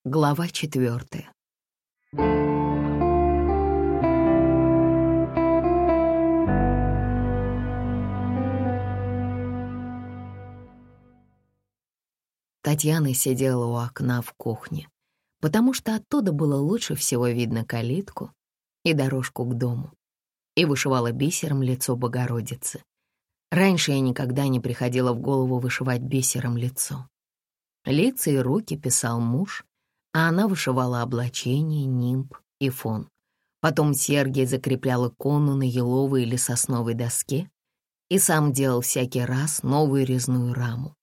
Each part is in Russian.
Глава 4. Татьяна сидела у окна в кухне, потому что оттуда было лучше всего видно калитку и дорожку к дому, и вышивала бисером лицо Богородицы. Раньше ей никогда не приходило в голову вышивать бисером лицо. Лица и руки писал муж, а она вышивала облачение, нимб и фон. Потом Сергий закреплял икону на еловой или сосновой доске и сам делал всякий раз новую резную раму.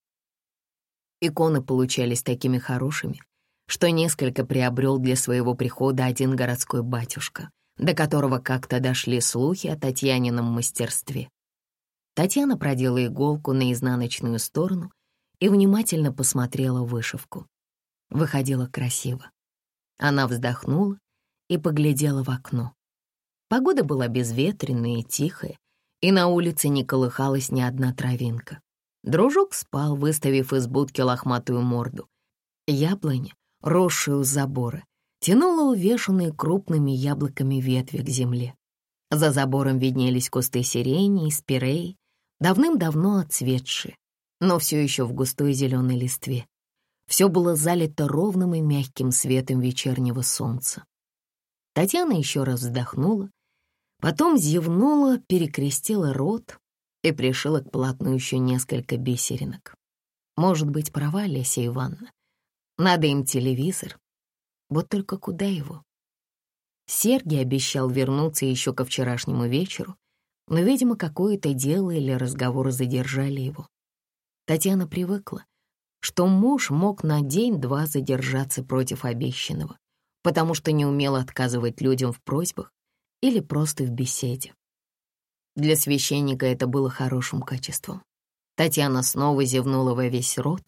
Иконы получались такими хорошими, что несколько приобрел для своего прихода один городской батюшка, до которого как-то дошли слухи о Татьянином мастерстве. Татьяна продела иголку на изнаночную сторону и внимательно посмотрела вышивку. Выходило красиво. Она вздохнула и поглядела в окно. Погода была безветренная и тихая, и на улице не колыхалась ни одна травинка. Дружок спал, выставив из будки лохматую морду. Яблоня, росшая у забора, тянула увешанные крупными яблоками ветви к земле. За забором виднелись кусты сирени и спиреи, давным-давно отцветшие, но все еще в густой зеленой листве. Все было залито ровным и мягким светом вечернего солнца. Татьяна еще раз вздохнула, потом зевнула, перекрестила рот и пришила к полотну еще несколько бисеринок. Может быть, права Леся Ивановна. Надо им телевизор. Вот только куда его? Сергий обещал вернуться еще ко вчерашнему вечеру, но, видимо, какое-то дело или разговор задержали его. Татьяна привыкла, что муж мог на день-два задержаться против обещанного, потому что не умел отказывать людям в просьбах или просто в беседе. Для священника это было хорошим качеством. Татьяна снова зевнула во весь рот.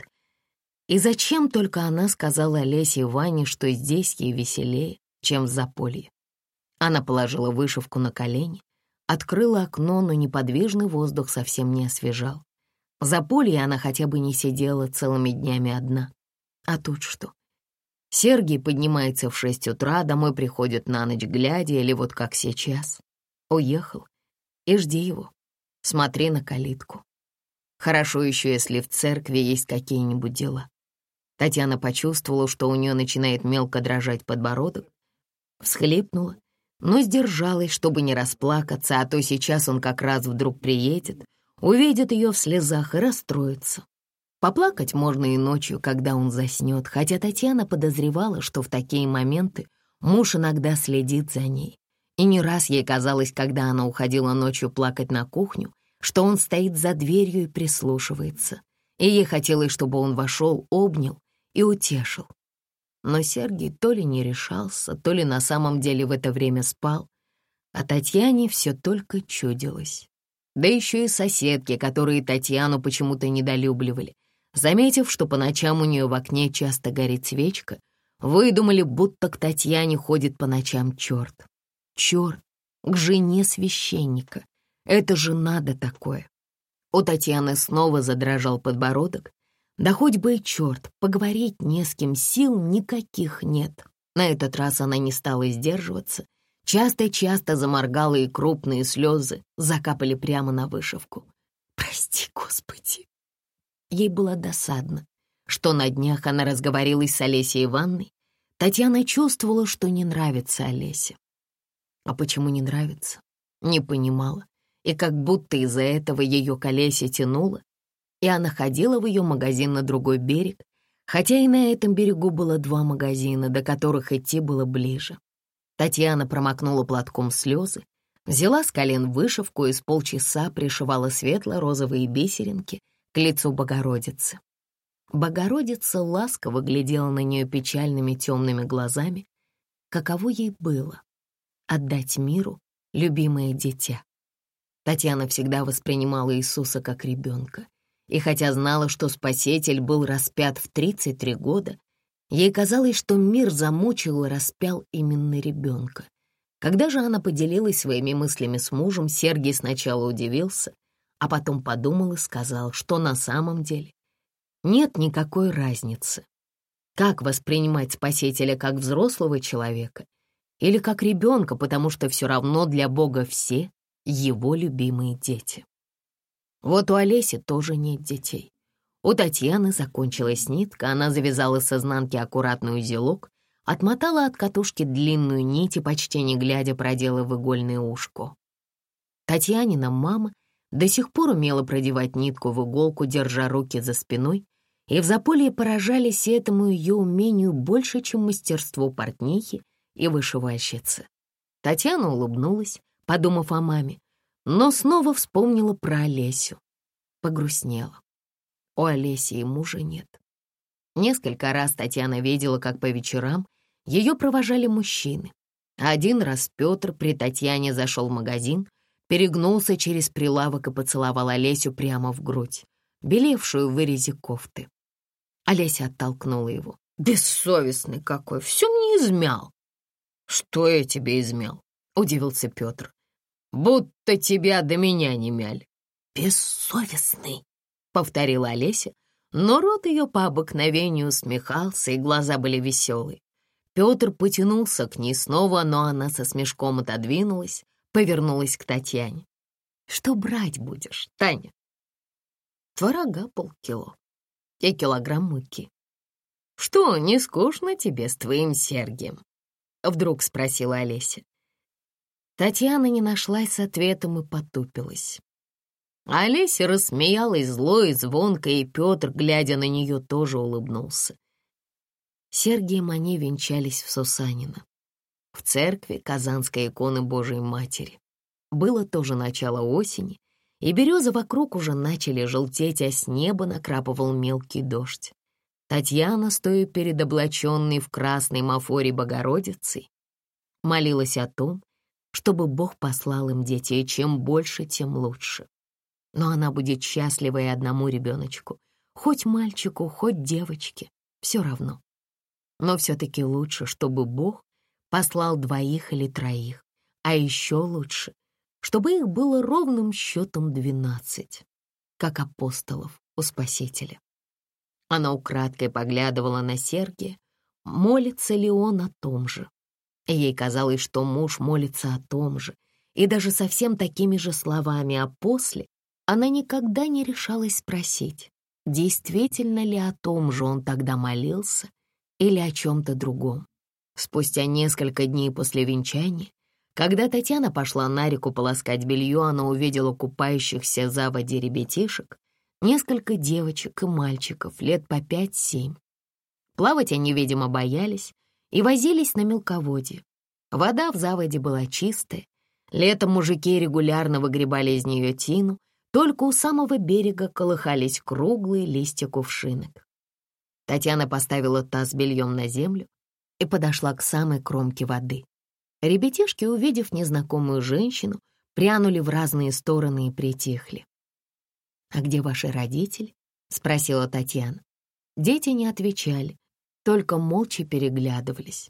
И зачем только она сказала Олесе Иване, что здесь ей веселее, чем в Заполье? Она положила вышивку на колени, открыла окно, но неподвижный воздух совсем не освежал. В Заполье она хотя бы не сидела целыми днями одна. А тут что? Сергий поднимается в 6 утра, домой приходит на ночь глядя, или вот как сейчас. Уехал. И жди его. Смотри на калитку. Хорошо еще, если в церкви есть какие-нибудь дела. Татьяна почувствовала, что у нее начинает мелко дрожать подбородок, всхлипнула, но сдержалась, чтобы не расплакаться, а то сейчас он как раз вдруг приедет, увидит ее в слезах и расстроится. Поплакать можно и ночью, когда он заснет, хотя Татьяна подозревала, что в такие моменты муж иногда следит за ней. И не раз ей казалось, когда она уходила ночью плакать на кухню, что он стоит за дверью и прислушивается. И ей хотелось, чтобы он вошел, обнял и утешил. Но Сергий то ли не решался, то ли на самом деле в это время спал, а Татьяне все только чудилось. Да еще и соседки, которые Татьяну почему-то недолюбливали, заметив, что по ночам у нее в окне часто горит свечка, выдумали, будто к Татьяне ходит по ночам черт. Черт, к жене священника. Это же надо такое. У Татьяны снова задрожал подбородок. Да хоть бы и черт, поговорить не с кем, сил никаких нет. На этот раз она не стала сдерживаться. Часто-часто заморгала, и крупные слезы закапали прямо на вышивку. Прости, Господи. Ей было досадно, что на днях она разговорилась с Олесей Ивановной. Татьяна чувствовала, что не нравится Олесе. А почему не нравится? Не понимала. И как будто из-за этого ее к Олесе тянуло, и она ходила в ее магазин на другой берег, хотя и на этом берегу было 2 магазина, до которых идти было ближе. Татьяна промокнула платком слезы, взяла с колен вышивку и с полчаса пришивала светло-розовые бисеринки к лицу Богородицы. Богородица ласково глядела на нее печальными темными глазами. Каково ей было отдать миру любимое дитя? Татьяна всегда воспринимала Иисуса как ребенка, и хотя знала, что Спаситель был распят в 33 года, ей казалось, что мир замучил и распял именно ребенка. Когда же она поделилась своими мыслями с мужем, Сергий сначала удивился, а потом подумал и сказал, что на самом деле нет никакой разницы. Как воспринимать Спасителя, как взрослого человека или как ребенка, потому что все равно для Бога все его любимые дети. Вот у Олеси тоже нет детей. У Татьяны закончилась нитка, она завязала с изнанки аккуратный узелок, отмотала от катушки длинную нить и, почти не глядя, продела в игольное ушко. Татьянина мама до сих пор умела продевать нитку в иголку, держа руки за спиной, и в Заполье поражались этому ее умению больше, чем мастерству портнихи и вышивальщицы. Татьяна улыбнулась, подумав о маме, но снова вспомнила про Олесю. Погрустнела. У Олеси и мужа нет. Несколько раз Татьяна видела, как по вечерам ее провожали мужчины. Один раз Петр при Татьяне зашел в магазин, перегнулся через прилавок и поцеловал Олесю прямо в грудь, белевшую в вырезе кофты. Олеся оттолкнула его. «Бессовестный какой, все мне измял». «Что я тебе измял?» — удивился Петр. «Будто тебя до меня не мяли». «Бессовестный», — повторила Олеся, но рот ее по обыкновению усмехался, и глаза были веселые. Петр потянулся к ней снова, но она со смешком отодвинулась, повернулась к Татьяне. «Что брать будешь, Таня?» «Творога полкило и килограмм муки». «Что, не скучно тебе с твоим Сергием?» — вдруг спросила Олеся. Татьяна не нашлась с ответом и потупилась. Олеся рассмеялась зло и звонко, и Петр, глядя на нее, тоже улыбнулся. Сергием они венчались в Сусанино, в церкви Казанской иконы Божией Матери. Было тоже начало осени, и березы вокруг уже начали желтеть, а с неба накрапывал мелкий дождь. Татьяна, стоя перед облаченной в красной мафоре Богородицей, молилась о том, чтобы Бог послал им детей, чем больше, тем лучше. Но она будет счастлива и одному ребеночку, хоть мальчику, хоть девочке, все равно. Но все-таки лучше, чтобы Бог послал 2 или 3, а еще лучше, чтобы их было ровным счетом 12, как апостолов у Спасителя. Она украдкой поглядывала на Сергия, молится ли он о том же. Ей казалось, что муж молится о том же, и даже совсем такими же словами, а после она никогда не решалась спросить, действительно ли о том же он тогда молился или о чем-то другом. Спустя несколько дней после венчания, когда Татьяна пошла на реку полоскать белье, она увидела купающихся в заводе ребятишек, несколько девочек и мальчиков лет по 5-7. Плавать они, видимо, боялись и возились на мелководье. Вода в заводе была чистая. Летом мужики регулярно выгребали из нее тину, только у самого берега колыхались круглые листья кувшинок. Татьяна поставила таз с бельем на землю и подошла к самой кромке воды. Ребятишки, увидев незнакомую женщину, прянули в разные стороны и притихли. «А где ваши родители?» — спросила Татьяна. Дети не отвечали, только молча переглядывались.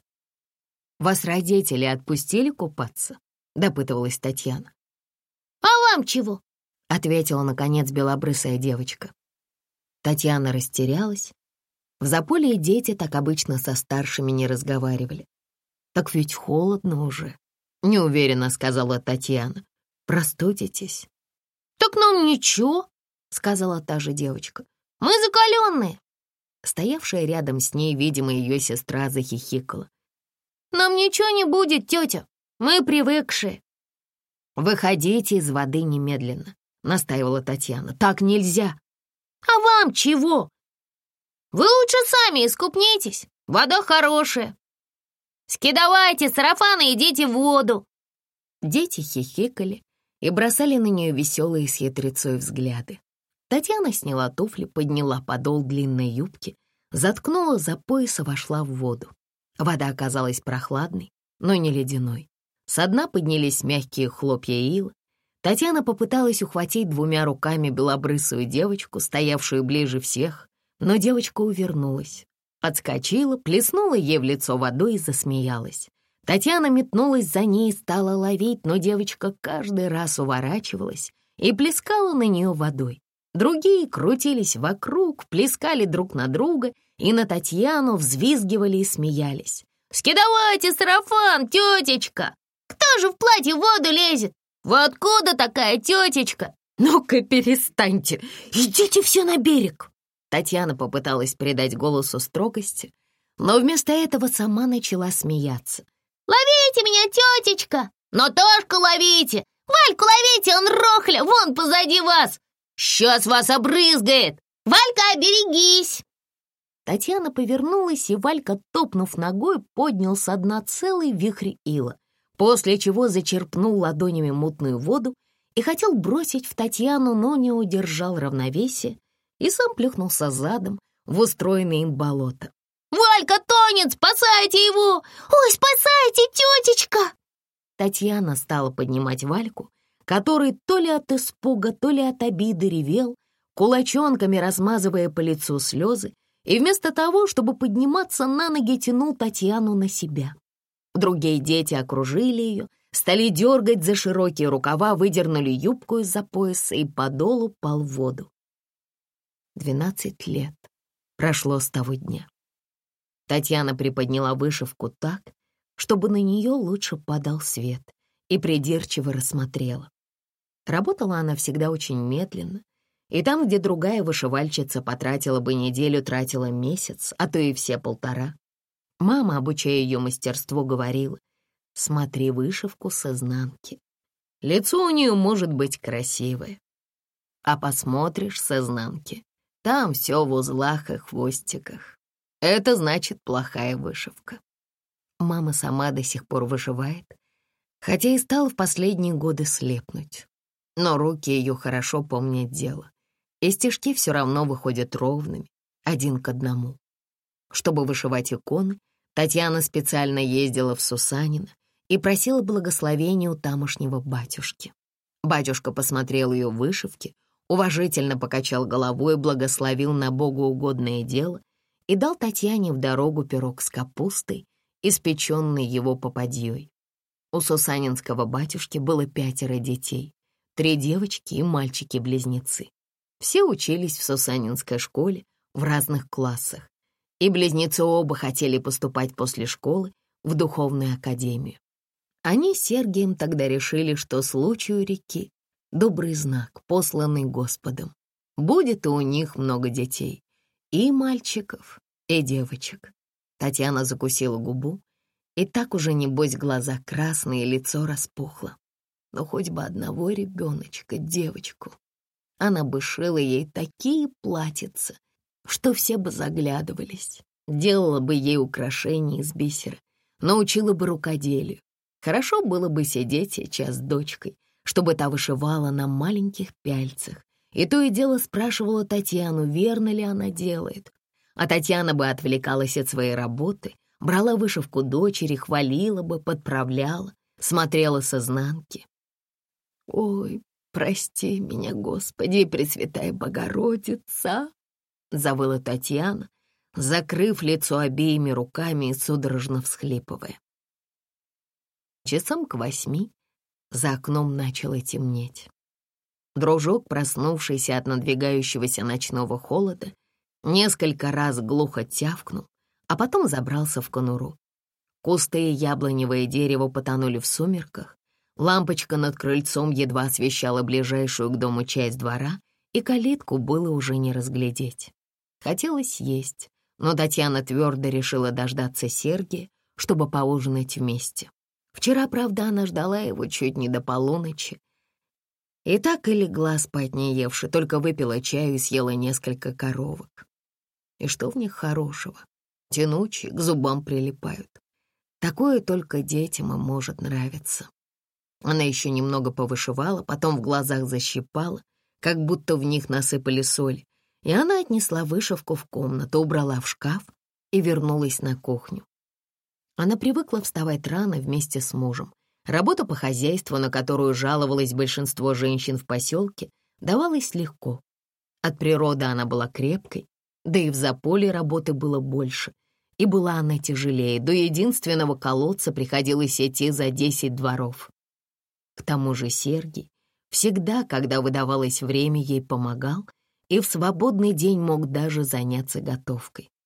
«Вас родители отпустили купаться?» — допытывалась Татьяна. «А вам чего?» — ответила, наконец, белобрысая девочка. Татьяна растерялась. В Заполье дети так обычно со старшими не разговаривали. «Так ведь холодно уже», — неуверенно сказала Татьяна. «Простудитесь». «Так нам ничего», — сказала та же девочка. «Мы закаленные». Стоявшая рядом с ней, видимо, ее сестра захихикала. «Нам ничего не будет, тетя, мы привыкшие». «Выходите из воды немедленно», — настаивала Татьяна. «Так нельзя». «А вам чего? Вы лучше сами искупнитесь, вода хорошая. Скидывайте сарафаны и идите в воду». Дети хихикали и бросали на нее веселые с хитрецой взгляды. Татьяна сняла туфли, подняла подол длинной юбки, заткнула за пояс и вошла в воду. Вода оказалась прохладной, но не ледяной. Со дна поднялись мягкие хлопья ила. Татьяна попыталась ухватить 2 руками белобрысую девочку, стоявшую ближе всех, но девочка увернулась. Подскочила, плеснула ей в лицо водой и засмеялась. Татьяна метнулась за ней и стала ловить, но девочка каждый раз уворачивалась и плескала на нее водой. Другие крутились вокруг, плескали друг на друга и на Татьяну взвизгивали и смеялись. «Скидывайте сарафан, тетечка! Кто же в платье в воду лезет? Вы откуда такая тетечка? Ну-ка перестаньте, идите все на берег!» Татьяна попыталась придать голосу строгости, но вместо этого сама начала смеяться. «Ловите меня, тетечка! Но Тошку ловите! Вальку ловите, он рохля, вон позади вас! Сейчас вас обрызгает! Валька, берегись!» Татьяна повернулась, и Валька, топнув ногой, поднял со дна целый вихрь ила, после чего зачерпнул ладонями мутную воду и хотел бросить в Татьяну, но не удержал равновесия и сам плюхнулся задом в устроенное им болото. «Валька тонет! Спасайте его! Ой, спасайте, тетечка!» Татьяна стала поднимать Вальку, который то ли от испуга, то ли от обиды ревел, кулачонками размазывая по лицу слезы, и вместо того, чтобы подниматься на ноги, тянул Татьяну на себя. Другие дети окружили ее, стали дергать за широкие рукава, выдернули юбку из-за пояса, и подол упал в воду. 12 лет прошло с того дня. Татьяна приподняла вышивку так, чтобы на нее лучше падал свет, и придирчиво рассмотрела. Работала она всегда очень медленно, и там, где другая вышивальщица потратила бы неделю, тратила месяц, а то и все 1,5. Мама, обучая ее мастерству, говорила: «Смотри вышивку с изнанки. Лицо у нее может быть красивое, а посмотришь с изнанки, там все в узлах и хвостиках. Это значит плохая вышивка». Мама сама до сих пор вышивает, хотя и стала в последние годы слепнуть. Но руки ее хорошо помнят дело, и стежки все равно выходят ровными, 1 к 1. Чтобы вышивать иконы, Татьяна специально ездила в Сусанино и просила благословения у тамошнего батюшки. Батюшка посмотрел ее вышивки, уважительно покачал головой, благословил на богоугодное дело и дал Татьяне в дорогу пирог с капустой, испеченный его попадьей. У сусанинского батюшки было 5 детей, 3 девочки и мальчики-близнецы. Все учились в сусанинской школе в разных классах, и близнецы оба хотели поступать после школы в духовную академию. Они с Сергием тогда решили, что случай у реки — добрый знак, посланный Господом. Будет и у них много детей, и мальчиков, и девочек. Татьяна закусила губу, и так уже, небось, глаза красные, лицо распухло. Но хоть бы одного ребеночка, девочку. Она бы шила ей такие платьица, что все бы заглядывались, делала бы ей украшения из бисера, научила бы рукоделию. Хорошо было бы сидеть сейчас с дочкой, чтобы та вышивала на маленьких пяльцах, и то и дело спрашивала Татьяну, верно ли она делает. А Татьяна бы отвлекалась от своей работы, брала вышивку дочери, хвалила бы, подправляла, смотрела с изнанки. «Ой, прости меня, Господи, Пресвятая Богородица!» — завыла Татьяна, закрыв лицо обеими руками и судорожно всхлипывая. Часам к 8 за окном начало темнеть. Дружок, проснувшийся от надвигающегося ночного холода, несколько раз глухо тявкнул, а потом забрался в конуру. Кусты и яблоневое дерево потонули в сумерках, лампочка над крыльцом едва освещала ближайшую к дому часть двора, и калитку было уже не разглядеть. Хотелось есть, но Татьяна твердо решила дождаться Сергия, чтобы поужинать вместе. Вчера, правда, она ждала его чуть не до полуночи. И так и легла спать не евши, только выпила чаю и съела несколько коровок. И что в них хорошего? Тянучие, к зубам прилипают. Такое только детям и может нравиться. Она еще немного повышивала, потом в глазах защипала, как будто в них насыпали соль, и она отнесла вышивку в комнату, убрала в шкаф и вернулась на кухню. Она привыкла вставать рано вместе с мужем. Работа по хозяйству, на которую жаловалось большинство женщин в поселке, давалась легко. От природы она была крепкой, да и в заполе работы было больше, и была она тяжелее, до единственного колодца приходилось идти за 10 дворов. К тому же Сергий всегда, когда выдавалось время, ей помогал и в свободный день мог даже заняться готовкой.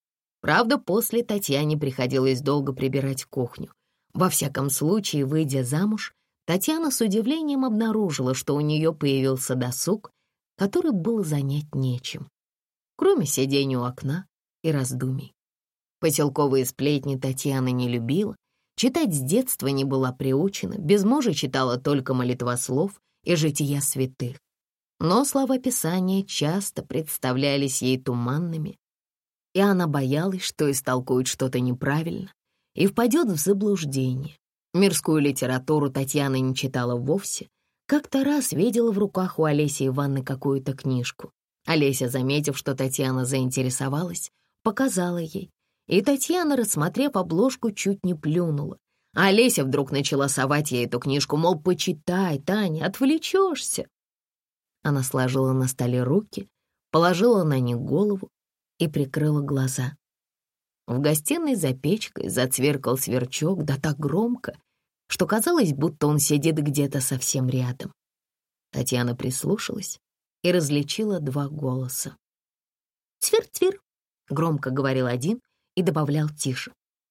Правда, после Татьяне приходилось долго прибирать кухню. Во всяком случае, выйдя замуж, Татьяна с удивлением обнаружила, что у нее появился досуг, который было занять нечем, кроме сидения у окна и раздумий. Поселковые сплетни Татьяна не любила, читать с детства не была приучена, без мужа читала только молитвослов и жития святых. Но слова Писания часто представлялись ей туманными, и она боялась, что истолкует что-то неправильно и впадет в заблуждение. Мирскую литературу Татьяна не читала вовсе. Как-то раз видела в руках у Олеси Ивановны какую-то книжку. Олеся, заметив, что Татьяна заинтересовалась, показала ей. И Татьяна, рассмотрев обложку, чуть не плюнула. А Олеся вдруг начала совать ей эту книжку, мол, почитай, Таня, отвлечешься. Она сложила на столе руки, положила на них голову и прикрыла глаза. В гостиной за печкой зацверкал сверчок, да так громко, что казалось, будто он сидит где-то совсем рядом. Татьяна прислушалась и различила два голоса. «Цвир-цвир», — громко говорил один и добавлял тише.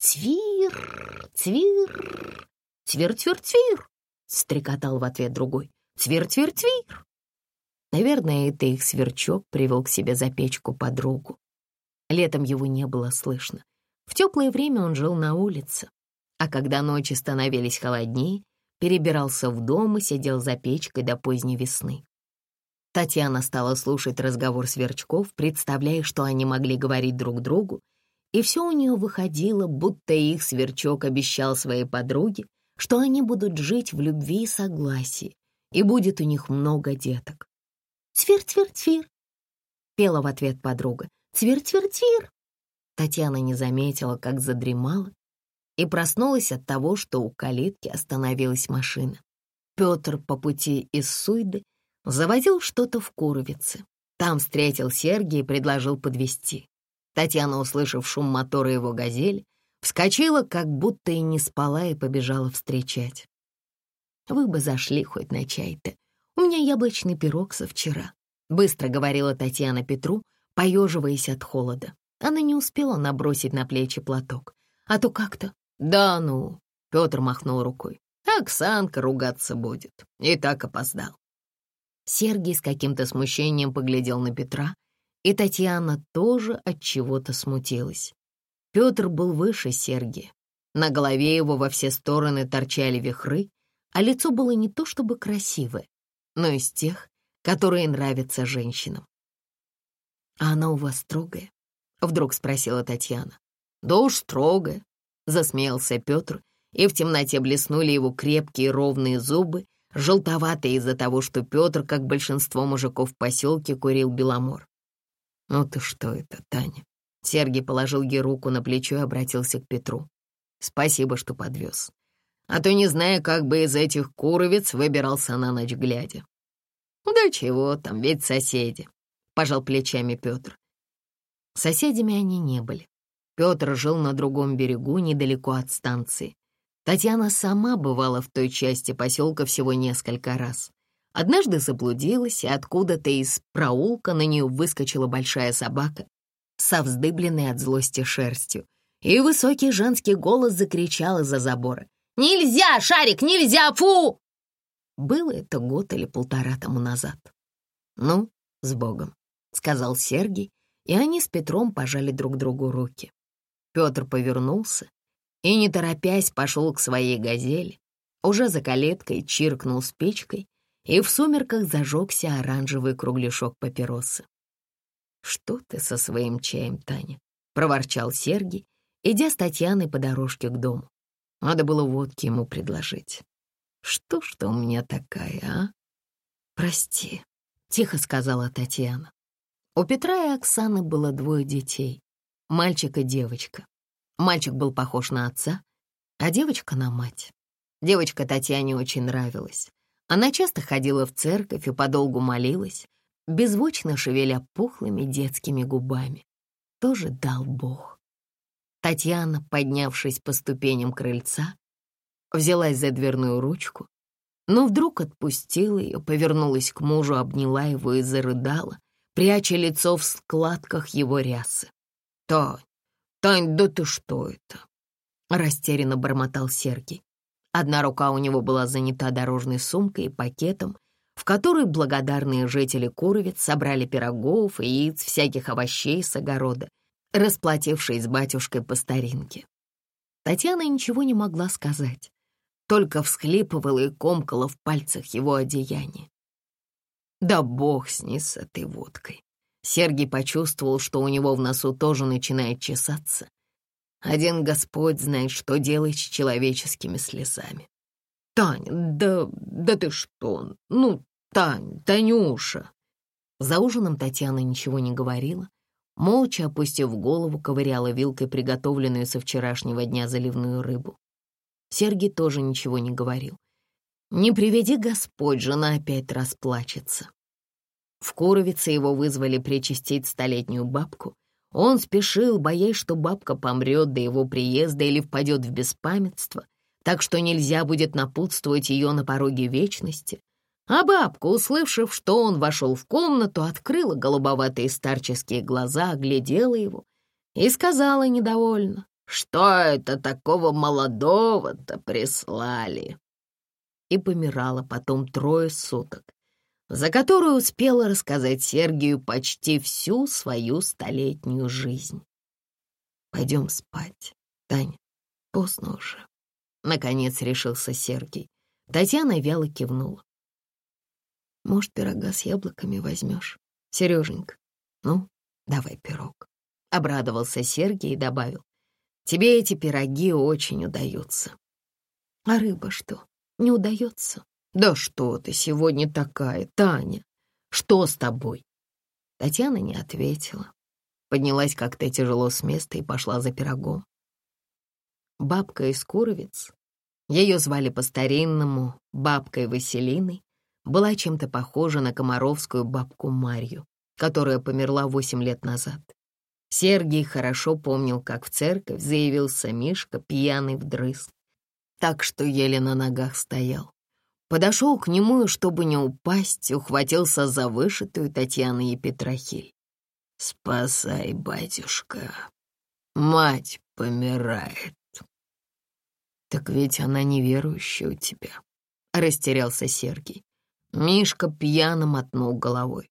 «Цвир, цвир, цвир-цвир-цвир», — стрекотал в ответ другой. «Цвир-цвир-цвир». Наверное, это их сверчок привел к себе за печку подругу. Летом его не было слышно. В теплое время он жил на улице, а когда ночи становились холоднее, перебирался в дом и сидел за печкой до поздней весны. Татьяна стала слушать разговор сверчков, представляя, что они могли говорить друг другу, и все у нее выходило, будто их сверчок обещал своей подруге, что они будут жить в любви и согласии, и будет у них много деток. «Цвир-цвир-цвир», — пела в ответ подруга. «Цвир-цвир-цвир». Татьяна не заметила, как задремала, и проснулась от того, что у калитки остановилась машина. Петр по пути из Суйды завозил что-то в Куровице. Там встретил Сергия и предложил подвезти. Татьяна, услышав шум мотора его «Газели», вскочила, как будто и не спала, и побежала встречать. «Вы бы зашли хоть на чай-то. У меня яблочный пирог со вчера», — быстро говорила Татьяна Петру, поеживаясь от холода. Она не успела набросить на плечи платок. А то как-то... «Да ну!» — Петр махнул рукой. «Оксанка ругаться будет. И так опоздал». Сергий с каким-то смущением поглядел на Петра, и Татьяна тоже от чего-то смутилась. Петр был выше Сергия. На голове его во все стороны торчали вихры, а лицо было не то чтобы красивое, но из тех, которые нравятся женщинам. «А она у вас строгая?» — вдруг спросила Татьяна. «Да уж строгая», — засмеялся Петр, и в темноте блеснули его крепкие ровные зубы, желтоватые из-за того, что Петр, как большинство мужиков в поселке, курил беломор. «Ну ты что это, Таня?» Сергий положил ей руку на плечо и обратился к Петру. «Спасибо, что подвез. А то не знаю, как бы из этих Куровиц выбирался на ночь глядя». «Да чего там, ведь соседи», — пожал плечами Петр. Соседями они не были. Петр жил на другом берегу, недалеко от станции. Татьяна сама бывала в той части поселка всего несколько раз. Однажды заблудилась, и откуда-то из проулка на нее выскочила большая собака со вздыбленной от злости шерстью, и высокий женский голос закричал из-за забора: «Нельзя, Шарик, нельзя, фу!» Было это год или полтора тому назад. «Ну, с Богом», — сказал Сергий, и они с Петром пожали друг другу руки. Петр повернулся и, не торопясь, пошел к своей «Газели». Уже за калиткой чиркнул спичкой, и в сумерках зажегся оранжевый кругляшок папиросы. «Что ты со своим чаем, Таня?» — проворчал Сергий, идя с Татьяной по дорожке к дому. Надо было водки ему предложить. «Что ж ты у меня такая, а?» «Прости», — тихо сказала Татьяна. У Петра и Оксаны было двое детей, мальчик и девочка. Мальчик был похож на отца, а девочка — на мать. Девочка Татьяне очень нравилась. Она часто ходила в церковь и подолгу молилась, беззвучно шевеля пухлыми детскими губами. Тоже дал Бог. Татьяна, поднявшись по ступеням крыльца, взялась за дверную ручку, но вдруг отпустила ее, повернулась к мужу, обняла его и зарыдала, пряча лицо в складках его рясы. «Тань, «Тань, да ты что это?» — растерянно бормотал Сергей. Одна рука у него была занята дорожной сумкой и пакетом, в который благодарные жители Куровец собрали пирогов, яиц, всяких овощей с огорода, расплатившись с батюшкой по старинке. Татьяна ничего не могла сказать, только всхлипывала и комкала в пальцах его одеяние. Да бог с ней с этой водкой. Сергей почувствовал, что у него в носу тоже начинает чесаться. Один Господь знает, что делать с человеческими слезами. «Таня, да ты что? Ну, Тань, Танюша!» За ужином Татьяна ничего не говорила, молча опустив голову, ковыряла вилкой приготовленную со вчерашнего дня заливную рыбу. Сергей тоже ничего не говорил. Не приведи Господь, жена опять расплачется. В Куровице его вызвали причастить столетнюю бабку. Он спешил, боясь, что бабка помрет до его приезда или впадет в беспамятство, так что нельзя будет напутствовать ее на пороге вечности. А бабка, услышав, что он вошел в комнату, открыла голубоватые старческие глаза, оглядела его и сказала недовольно: «Что это такого молодого-то прислали?» И помирала потом 3 суток, за которую успела рассказать Сергею почти всю свою столетнюю жизнь. «Пойдем спать, Таня, поздно уже», — наконец решился Сергей. Татьяна вяло кивнула. «Может, пирога с яблоками возьмешь, Сереженька? Ну, давай пирог», — обрадовался Сергей и добавил: «Тебе эти пироги очень удаются». «А рыба что, не удается?» «Да что ты сегодня такая, Таня? Что с тобой?» Татьяна не ответила. Поднялась как-то тяжело с места и пошла за пирогом. Бабка из Куровец, ее звали по-старинному бабкой Василиной, была чем-то похожа на комаровскую бабку Марью, которая померла 8 лет назад. Сергей хорошо помнил, как в церковь заявился Мишка, пьяный вдрызг, так что еле на ногах стоял. Подошел к нему и, чтобы не упасть, ухватился за вышитую Татьяной епитрахиль. «Спасай, батюшка, мать помирает». «Так ведь она неверующая у тебя», — растерялся Сергей. Мишка пьяно мотнул головой.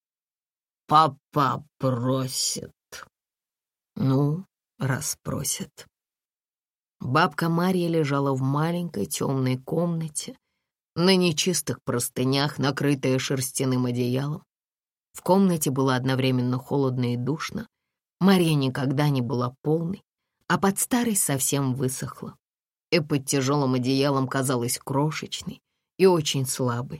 «Папа просит». «Ну, раз просит». Бабка Марья лежала в маленькой темной комнате, на нечистых простынях, накрытая шерстяным одеялом. В комнате было одновременно холодно и душно. Марья никогда не была полной, а под старость совсем высохла. И под тяжелым одеялом казалась крошечной и очень слабой.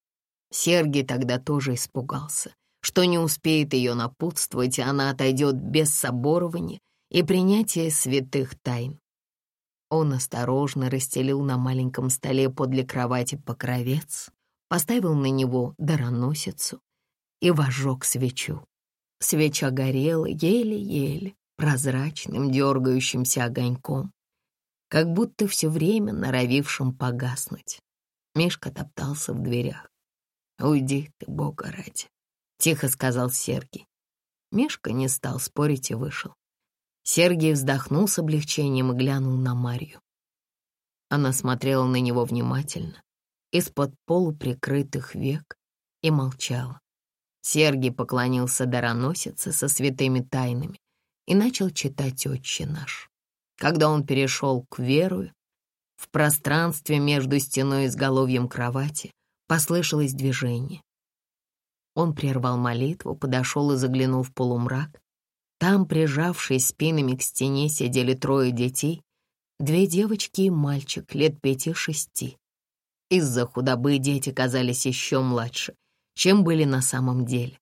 Сергей тогда тоже испугался, что не успеет ее напутствовать, и она отойдет без соборования и принятия святых тайн. Он осторожно расстелил на маленьком столе подле кровати покровец, поставил на него дароносицу и возжег свечу. Свеча горела еле-еле, прозрачным, дергающимся огоньком, как будто все время норовившим погаснуть. Мишка топтался в дверях. «Уйди ты, Бога ради», — тихо сказал Сергей. Мишка не стал спорить и вышел. Сергей вздохнул с облегчением и глянул на Марью. Она смотрела на него внимательно, из-под полуприкрытых век, и молчала. Сергей поклонился дароносице со святыми тайнами и начал читать «Отче наш». Когда он перешел к верую, в пространстве между стеной и изголовьем кровати послышалось движение. Он прервал молитву, подошел и заглянул в полумрак. Там, прижавшись спинами к стене, сидели 3 детей, 2 девочки и мальчик лет 5-6. Из-за худобы дети казались еще младше, чем были на самом деле.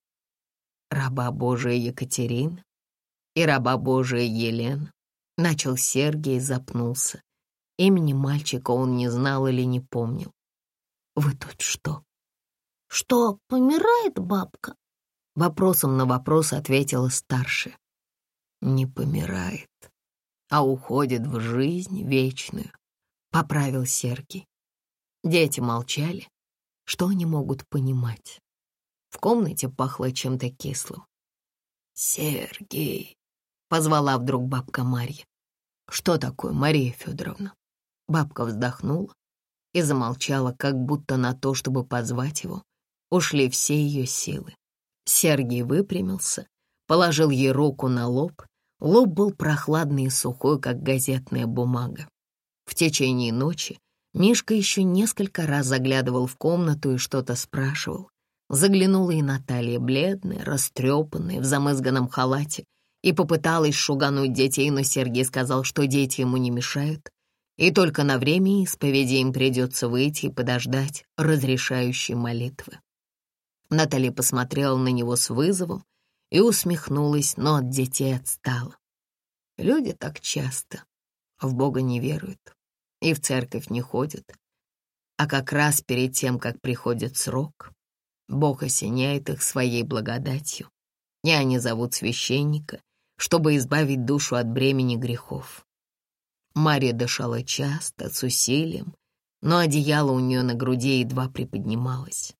Раба Божия Екатерина и раба Божия Елена, начал Сергей и запнулся. Имени мальчика он не знал или не помнил. «Вы тут что?» «Что, помирает бабка?» Вопросом на вопрос ответила старшая. «Не помирает, а уходит в жизнь вечную», — поправил Сергей. Дети молчали. Что они могут понимать? В комнате пахло чем-то кислым. «Сергей, позвала вдруг бабка Марья. «Что такое, Мария Федоровна?» Бабка вздохнула и замолчала, как будто на то, чтобы позвать его, ушли все ее силы. Сергей выпрямился, положил ей руку на лоб. Лоб был прохладный и сухой, как газетная бумага. В течение ночи Мишка еще несколько раз заглядывал в комнату и что-то спрашивал. Заглянула и Наталья, бледная, растрепанная, в замызганном халате, и попыталась шугануть детей, но Сергей сказал, что дети ему не мешают, и только на время исповеди им придется выйти и подождать разрешающей молитвы. Наталья посмотрела на него с вызовом и усмехнулась, но от детей отстала. Люди так часто в Бога не веруют и в церковь не ходят, а как раз перед тем, как приходит срок, Бог осеняет их своей благодатью, и они зовут священника, чтобы избавить душу от бремени грехов. Марья дышала часто, с усилием, но одеяло у нее на груди едва приподнималось.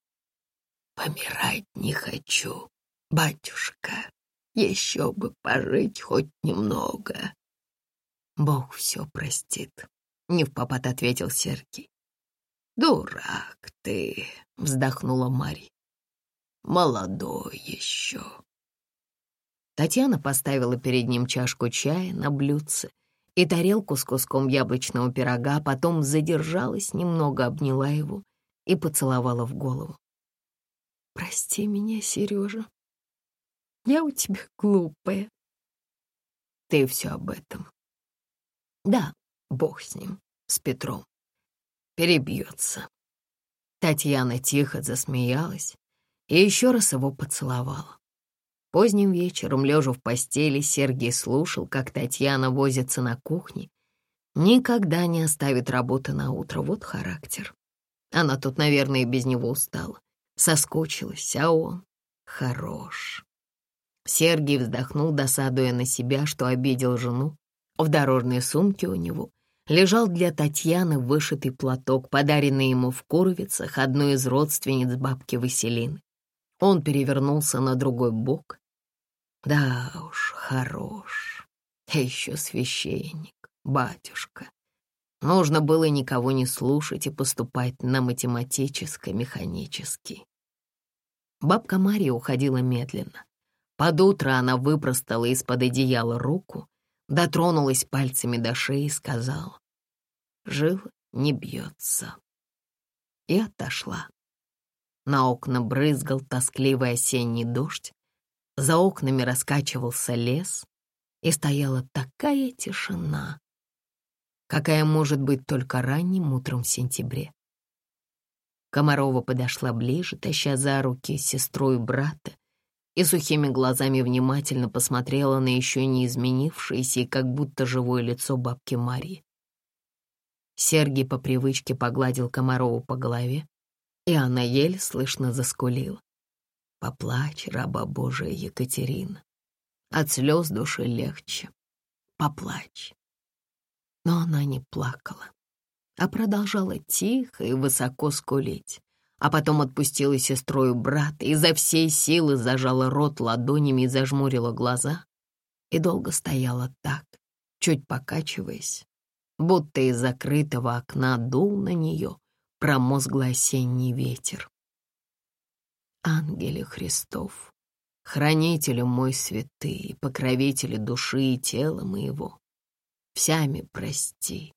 «Помирать не хочу, батюшка, еще бы пожить хоть немного». «Бог все простит», — невпопад ответил Сергей. «Дурак ты», — вздохнула Марья. «Молодой еще». Татьяна поставила перед ним чашку чая на блюдце и тарелку с куском яблочного пирога, потом задержалась, немного обняла его и поцеловала в голову. «Прости меня, Сережа, я у тебя глупая». «Ты все об этом». «Да, Бог с ним, с Петром. Перебьется». Татьяна тихо засмеялась и еще раз его поцеловала. Поздним вечером, лежа в постели, Сергей слушал, как Татьяна возится на кухне. Никогда не оставит работы на утро, вот характер. Она тут, наверное, без него устала, соскучилась, а он хорош. Сергей вздохнул, досадуя на себя, что обидел жену. В дорожной сумке у него лежал для Татьяны вышитый платок, подаренный ему в Куровицах одной из родственниц бабки Василины. Он перевернулся на другой бок. Да уж, хорош. А еще священник, батюшка. Нужно было никого не слушать и поступать на математическо-механический. Бабка Марья уходила медленно. Под утро она выпростала из-под одеяла руку, дотронулась пальцами до шеи и сказала: «Жила не бьется». И отошла. На окна брызгал тоскливый осенний дождь, за окнами раскачивался лес, и стояла такая тишина, какая может быть только ранним утром в сентябре. Комарова подошла ближе, таща за руки сестру и брата, и сухими глазами внимательно посмотрела на еще не изменившееся и как будто живое лицо бабки Марьи. Сергей по привычке погладил Комарову по голове, и она еле слышно заскулила. «Поплачь, раба Божия Екатерина, от слез души легче, поплачь». Но она не плакала, а продолжала тихо и высоко скулить, а потом отпустила сестру и брата, изо всей силы зажала рот ладонями и зажмурила глаза, и долго стояла так, чуть покачиваясь, будто из закрытого окна дул на нее промозглый осенний ветер. «Ангеле Христов, хранителю мой святый, покровителю души и тела моего, всями прости,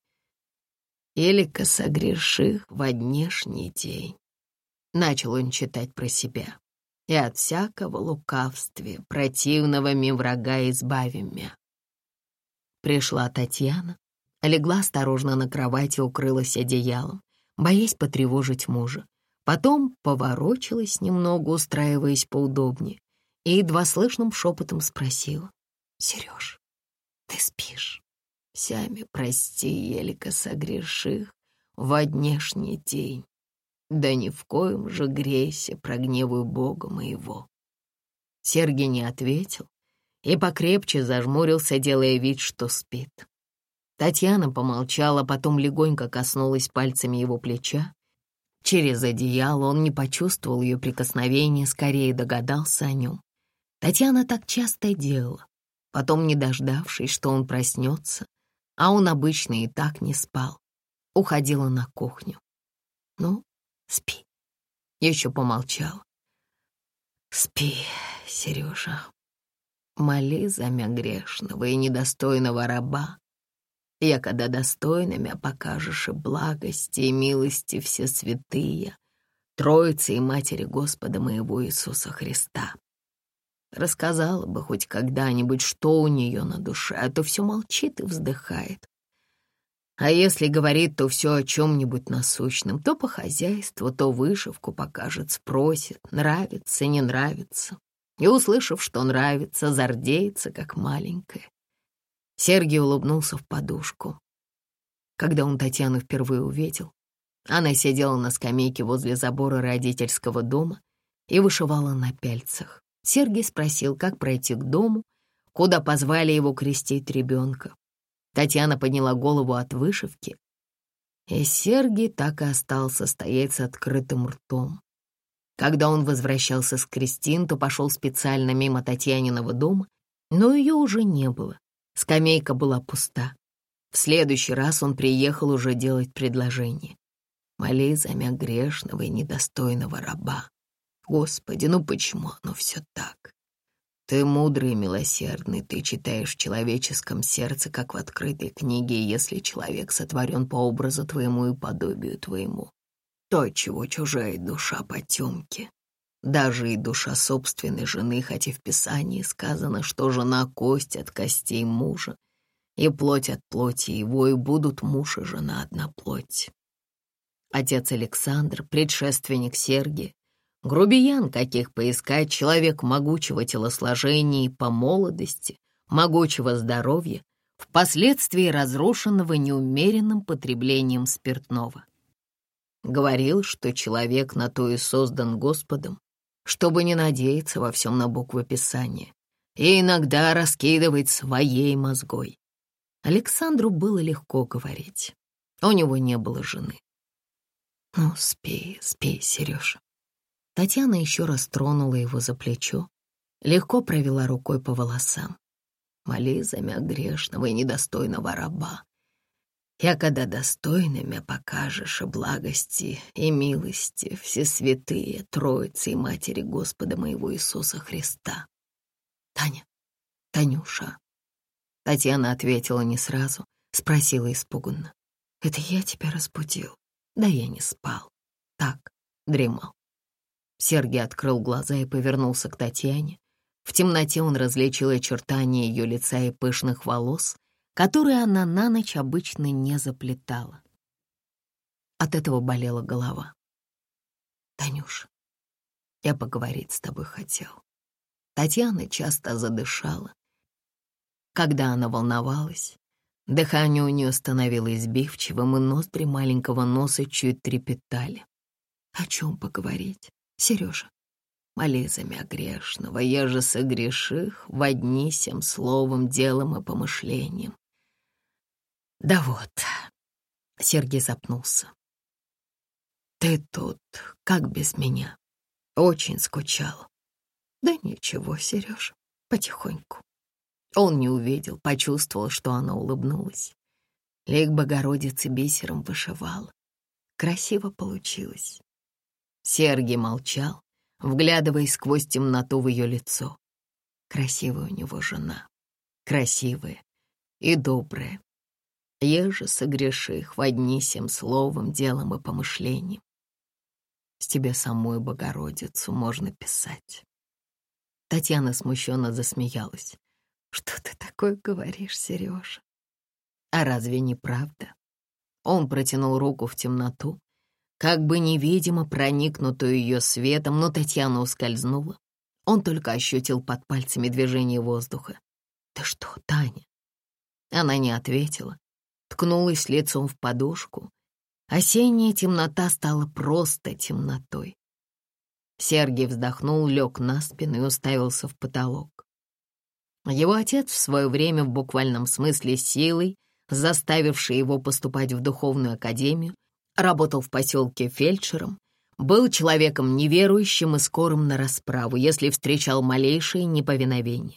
елико согреших во днешний день». Начал он читать про себя. «И от всякого лукавствия, противного ми врага избавим мя». Пришла Татьяна, легла осторожно на кровать и укрылась одеялом, боясь потревожить мужа. Потом поворочилась немного, устраиваясь поудобнее, и едва слышным шепотом спросила: «Сереж, ты спишь?» «Сями прости, елико согреших во днешний день, да ни в коем же грейся прогневаю Бога моего». Сергей не ответил и покрепче зажмурился, делая вид, что спит. Татьяна помолчала, потом легонько коснулась пальцами его плеча. Через одеяло он не почувствовал ее прикосновения, скорее догадался о нем. Татьяна так часто делала. Потом, не дождавшись, что он проснется, а он обычно и так не спал, уходила на кухню. «Ну, спи». Еще помолчала. «Спи, Сережа, моли за мя грешного и недостойного раба, я когда достойно мя покажешь и благости, и милости все святые, Троицы и Матери Господа моего Иисуса Христа». Рассказала бы хоть когда-нибудь, что у нее на душе, а то все молчит и вздыхает. А если говорит, то все о чем-нибудь насущном, то по хозяйству, то вышивку покажет, спросит, нравится, не нравится. И, услышав, что нравится, зардеется, как маленькая. Сергей улыбнулся в подушку. Когда он Татьяну впервые увидел, она сидела на скамейке возле забора родительского дома и вышивала на пяльцах. Сергей спросил, как пройти к дому, куда позвали его крестить ребенка. Татьяна подняла голову от вышивки, и Сергей так и остался стоять с открытым ртом. Когда он возвращался с крестин, то пошел специально мимо Татьяниного дома, но ее уже не было. Скамейка была пуста. В следующий раз он приехал уже делать предложение. «Моли за мя грешного и недостойного раба. Господи, ну почему оно все так? Ты мудрый и милосердный, ты читаешь в человеческом сердце, как в открытой книге, и если человек сотворен по образу твоему и подобию твоему, то чего чужая душа потемки. Даже и душа собственной жены, хотя в Писании сказано, что жена кость от костей мужа, и плоть от плоти его, и будут муж и жена одна плоть». Отец Александр, предшественник Сергия, грубиян, каких поискать, человек могучего телосложения и по молодости, могучего здоровья, впоследствии разрушенного неумеренным потреблением спиртного. Говорил, что человек на то и создан Господом, чтобы не надеяться во всем на буквы Писания и иногда раскидывать своей мозгой. Александру было легко говорить. У него не было жены. «Ну, спи, спи, Сережа». Татьяна еще раз тронула его за плечо, легко провела рукой по волосам. «Моли за мя грешного и недостойного раба. Я когда достойно мя покажешь и благости, и милости, все святые Троицы и Матери Господа моего Иисуса Христа». «Таня, Танюша». Татьяна ответила не сразу, спросила испуганно. «Это я тебя разбудил?» «Да я не спал. Так, дремал». Сергей открыл глаза и повернулся к Татьяне. В темноте он различил очертания ее лица и пышных волос, которые она на ночь обычно не заплетала. От этого болела голова. «Танюша, я поговорить с тобой хотел». Татьяна часто задышала. Когда она волновалась, дыхание у нее становилось сбивчивым, и ноздри маленького носа чуть трепетали. «О чем поговорить, Сережа?» «Моли за мя грешного, я же согреших во дни сем словом, делом и помышлением». «Да вот», — Сергей запнулся. «Ты тут как без меня? Очень скучал». «Да ничего, Сережа, потихоньку». Он не увидел, почувствовал, что она улыбнулась. Лик Богородицы бисером вышивала. Красиво получилось. Сергий молчал, вглядываясь сквозь темноту в ее лицо. Красивая у него жена, красивая и добрая. Еже согреших во дни сем словом, делом и помышлением. С тебя самой Богородицу можно писать. Татьяна смущенно засмеялась. «Что ты такое говоришь, Сережа?» «А разве не правда?» Он протянул руку в темноту, как бы невидимо проникнутую ее светом, но Татьяна ускользнула. Он только ощутил под пальцами движение воздуха. «Ты что, Таня?» Она не ответила, ткнулась лицом в подушку. Осенняя темнота стала просто темнотой. Сергей вздохнул, лег на спину и уставился в потолок. Его отец в свое время в буквальном смысле силой, заставивший его поступать в духовную академию, работал в поселке фельдшером, был человеком неверующим и скорым на расправу, если встречал малейшее неповиновение.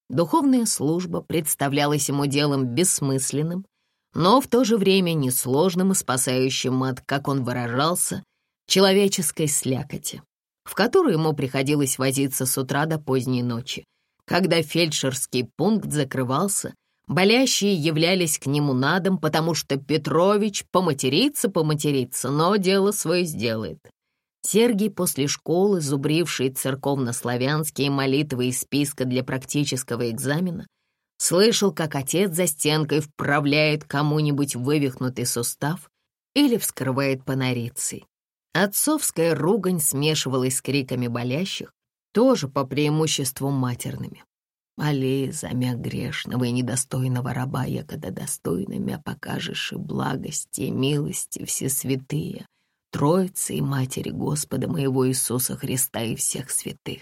Духовная служба представлялась ему делом бессмысленным, но в то же время несложным и спасающим от, как он выражался, человеческой слякоти, в которую ему приходилось возиться с утра до поздней ночи. Когда фельдшерский пункт закрывался, болящие являлись к нему на дом, потому что Петрович поматерится, но дело свое сделает. Сергий после школы, зубривший церковно-славянские молитвы из списка для практического экзамена, слышал, как отец за стенкой вправляет кому-нибудь вывихнутый сустав или вскрывает панорицей. Отцовская ругань смешивалась с криками болящих, тоже по преимуществу матерными. «Али, замя грешного и недостойного раба, якода достойными покажешь и благости, и милости всесвятые, Троицы и Матери Господа моего Иисуса Христа и всех святых».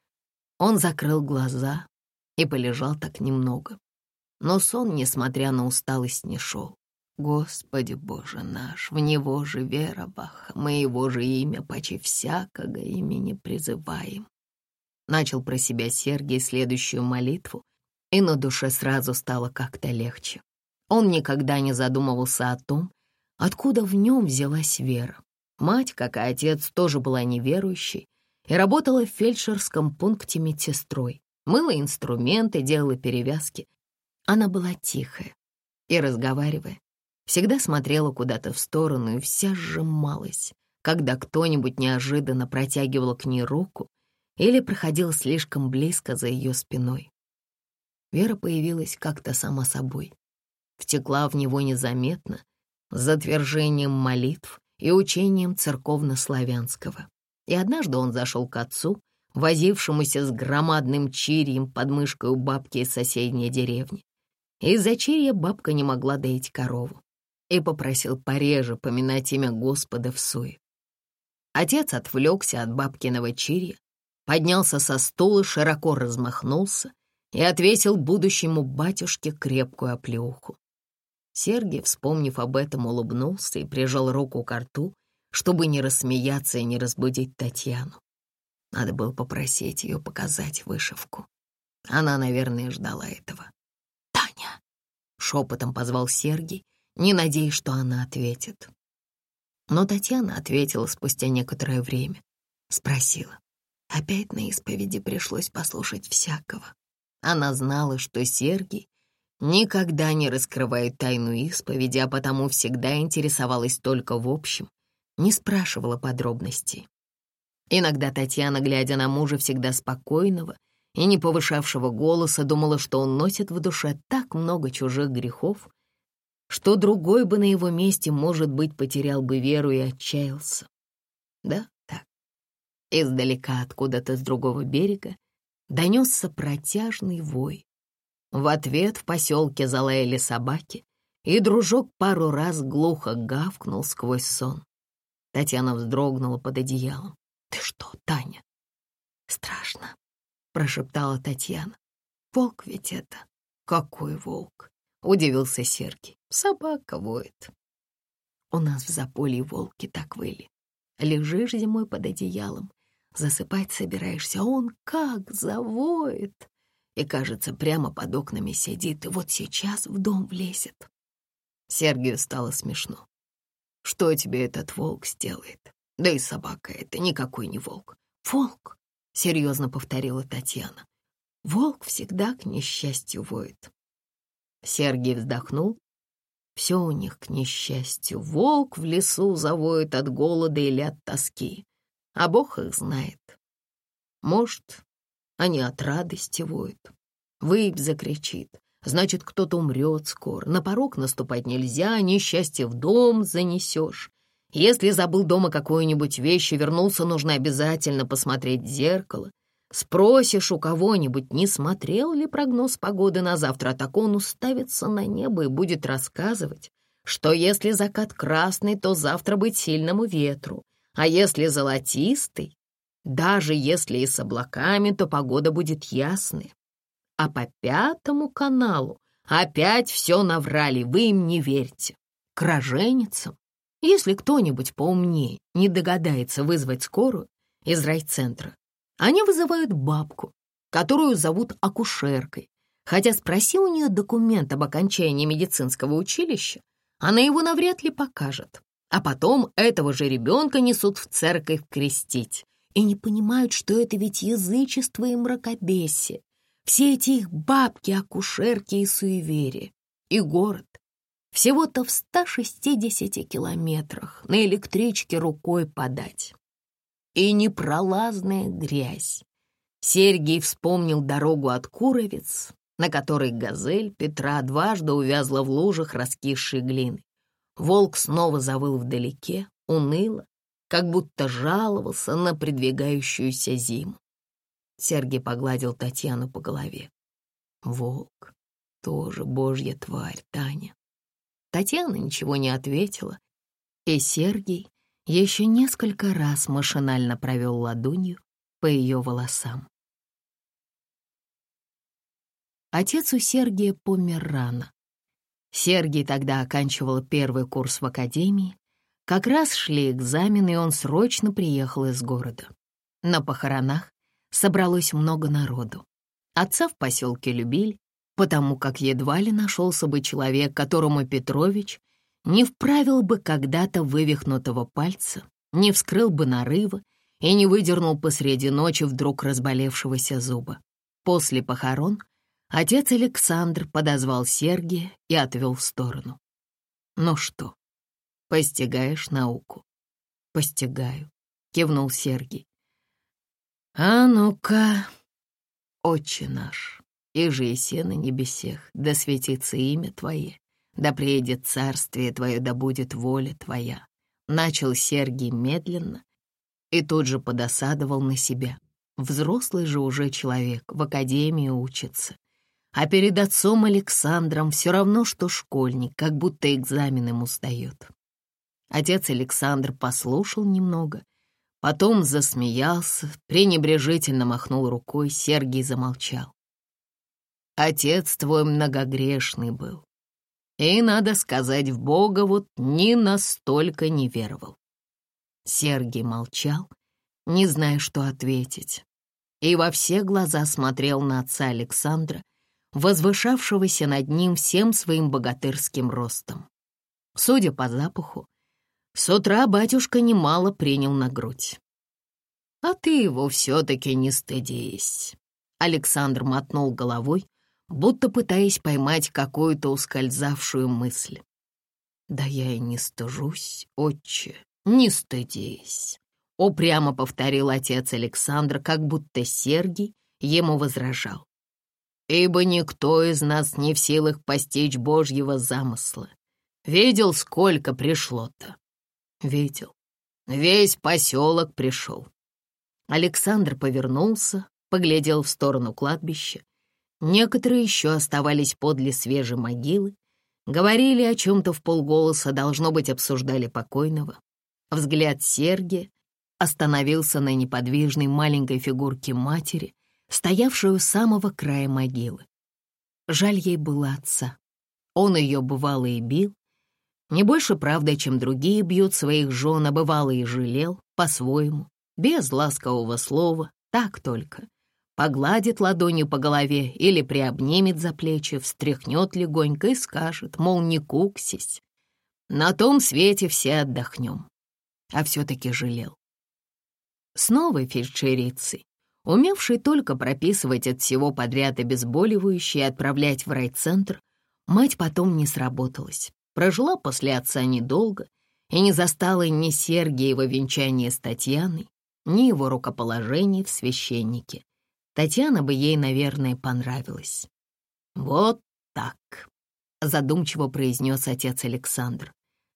Он закрыл глаза и полежал так немного. Но сон, несмотря на усталость, не шел. «Господи Боже наш, в Него же вера Баха, моего же имя почи всякого имени призываем». Начал про себя Сергий следующую молитву, и на душе сразу стало как-то легче. Он никогда не задумывался о том, откуда в нем взялась вера. Мать, как и отец, тоже была неверующей и работала в фельдшерском пункте медсестрой, мыла инструменты, делала перевязки. Она была тихая и, разговаривая, всегда смотрела куда-то в сторону и вся сжималась, когда кто-нибудь неожиданно протягивал к ней руку или проходил слишком близко за ее спиной. Вера появилась как-то сама собой, втекла в него незаметно, с затвержением молитв и учением церковно-славянского. И однажды он зашел к отцу, возившемуся с громадным чирьем под мышкой у бабки из соседней деревни. Из-за чирья бабка не могла доить корову и попросил пореже поминать имя Господа в суе. Отец отвлекся от бабкиного чирья, поднялся со стула, широко размахнулся и отвесил будущему батюшке крепкую оплеуху. Сергий, вспомнив об этом, улыбнулся и прижал руку к рту, чтобы не рассмеяться и не разбудить Татьяну. Надо было попросить ее показать вышивку. Она, наверное, ждала этого. «Таня!» — шепотом позвал Сергий, не надеясь, что она ответит. Но Татьяна ответила спустя некоторое время. Спросила. Опять на исповеди пришлось послушать всякого. Она знала, что Сергий никогда не раскрывает тайну исповеди, а потому всегда интересовалась только в общем, не спрашивала подробностей. Иногда Татьяна, глядя на мужа всегда спокойного и не повышавшего голоса, думала, что он носит в душе так много чужих грехов, что другой бы на его месте, может быть, потерял бы веру и отчаялся. Да, так. Издалека, откуда-то с другого берега, донесся протяжный вой. В ответ в поселке залаяли собаки, и дружок пару раз глухо гавкнул сквозь сон. Татьяна вздрогнула под одеялом. «Ты что, Таня?» «Страшно», — прошептала Татьяна. «Волк ведь это». «Какой волк?» — удивился Сергий. «Собака воет». «У нас в Заполье волки так выли. Лежишь зимой под одеялом, засыпать собираешься, а он как завоет. И, кажется, прямо под окнами сидит, и вот сейчас в дом влезет». Сергию стало смешно. «Что тебе этот волк сделает? Да и собака это никакой не волк». «Волк», — серьезно повторила Татьяна. «Волк всегда к несчастью воет». Сергий вздохнул. Все у них к несчастью. Волк в лесу завоет от голода или от тоски, а Бог их знает. Может, они от радости воют. Выпь закричит, значит, кто-то умрет скоро. На порог наступать нельзя, несчастье в дом занесешь. Если забыл дома какую-нибудь вещь и вернулся, нужно обязательно посмотреть в зеркало. Спросишь у кого-нибудь, не смотрел ли прогноз погоды на завтра, а так он уставится на небо и будет рассказывать, что если закат красный, то завтра быть сильному ветру, а если золотистый, даже если и с облаками, то погода будет ясной. А по Пятому каналу опять все наврали, вы им не верьте. К роженицам, если кто-нибудь поумнее не догадается вызвать скорую из райцентра, они вызывают бабку, которую зовут акушеркой, Хотя спроси у нее документ об окончании медицинского училища, она его навряд ли покажет. А потом этого же ребенка несут в церковь крестить. И не понимают, что это ведь язычество и мракобесие. Все эти их бабки, акушерки и суеверия. И город. Всего-то в 160 километрах на электричке рукой подать. И непролазная грязь. Сергей вспомнил дорогу от Куровец, на которой газель Петра дважды увязла в лужах раскисшей глины. Волк снова завыл вдалеке, уныло, как будто жаловался на придвигающуюся зиму. Сергей погладил Татьяну по голове. Волк тоже божья тварь, Таня. Татьяна ничего не ответила, и Сергей еще несколько раз машинально провел ладонью по ее волосам. Отец у Сергия помер рано. Сергий тогда оканчивал первый курс в академии. Как раз шли экзамены, и он срочно приехал из города. На похоронах собралось много народу. Отца в поселке любили, потому как едва ли нашелся бы человек, которому Петрович не вправил бы когда-то вывихнутого пальца, не вскрыл бы нарыва и не выдернул посреди ночи вдруг разболевшегося зуба. После похорон отец Александр подозвал Сергия и отвел в сторону. «Ну что, постигаешь науку?» «Постигаю», — кивнул Сергий. «А ну-ка, Отче наш, иже еси на небесех, да светится имя Твое, да приедет царствие Твое, да будет воля Твоя». Начал Сергий медленно и тут же подосадовал на себя. Взрослый же уже человек, в академии учится. А перед отцом Александром все равно, что школьник, как будто экзамен ему сдает. Отец Александр послушал немного, потом засмеялся, пренебрежительно махнул рукой, Сергий замолчал. «Отец твой многогрешный был, и, надо сказать, в Бога вот ни настолько не веровал». Сергий молчал, не зная, что ответить, и во все глаза смотрел на отца Александра, возвышавшегося над ним всем своим богатырским ростом. Судя по запаху, с утра батюшка немало принял на грудь. «А ты его все-таки не стыдись», — Александр мотнул головой, будто пытаясь поймать какую-то ускользавшую мысль. «Да я и не стыжусь, отче, не стыдись», — упрямо повторил отец Александр, как будто Сергий ему возражал. «Ибо никто из нас не в силах постичь Божьего замысла. Видел, сколько пришло-то?» «Видел. Весь поселок пришел». Александр повернулся, поглядел в сторону кладбища. Некоторые еще оставались подле свежей могилы, говорили о чем-то вполголоса, должно быть, обсуждали покойного. Взгляд Сергия остановился на неподвижной маленькой фигурке матери, стоявшей у самого края могилы. Жаль ей было отца. Он ее бывало и бил, не больше, правда, чем другие бьют своих жен, а бывало и жалел по-своему, без ласкового слова, так только. Погладит ладонью по голове или приобнимет за плечи, встряхнет легонько и скажет, мол, не куксись. На том свете все отдохнем. А все-таки жалел. С новой фельдшерицей, умевшей только прописывать от всего подряд обезболивающее и отправлять в райцентр, мать потом не сработалась. Прожила после отца недолго и не застала ни Сергиева венчания с Татьяной, ни его рукоположений в священнике. Татьяна бы ей, наверное, понравилась. «Вот так», — задумчиво произнес отец Александр.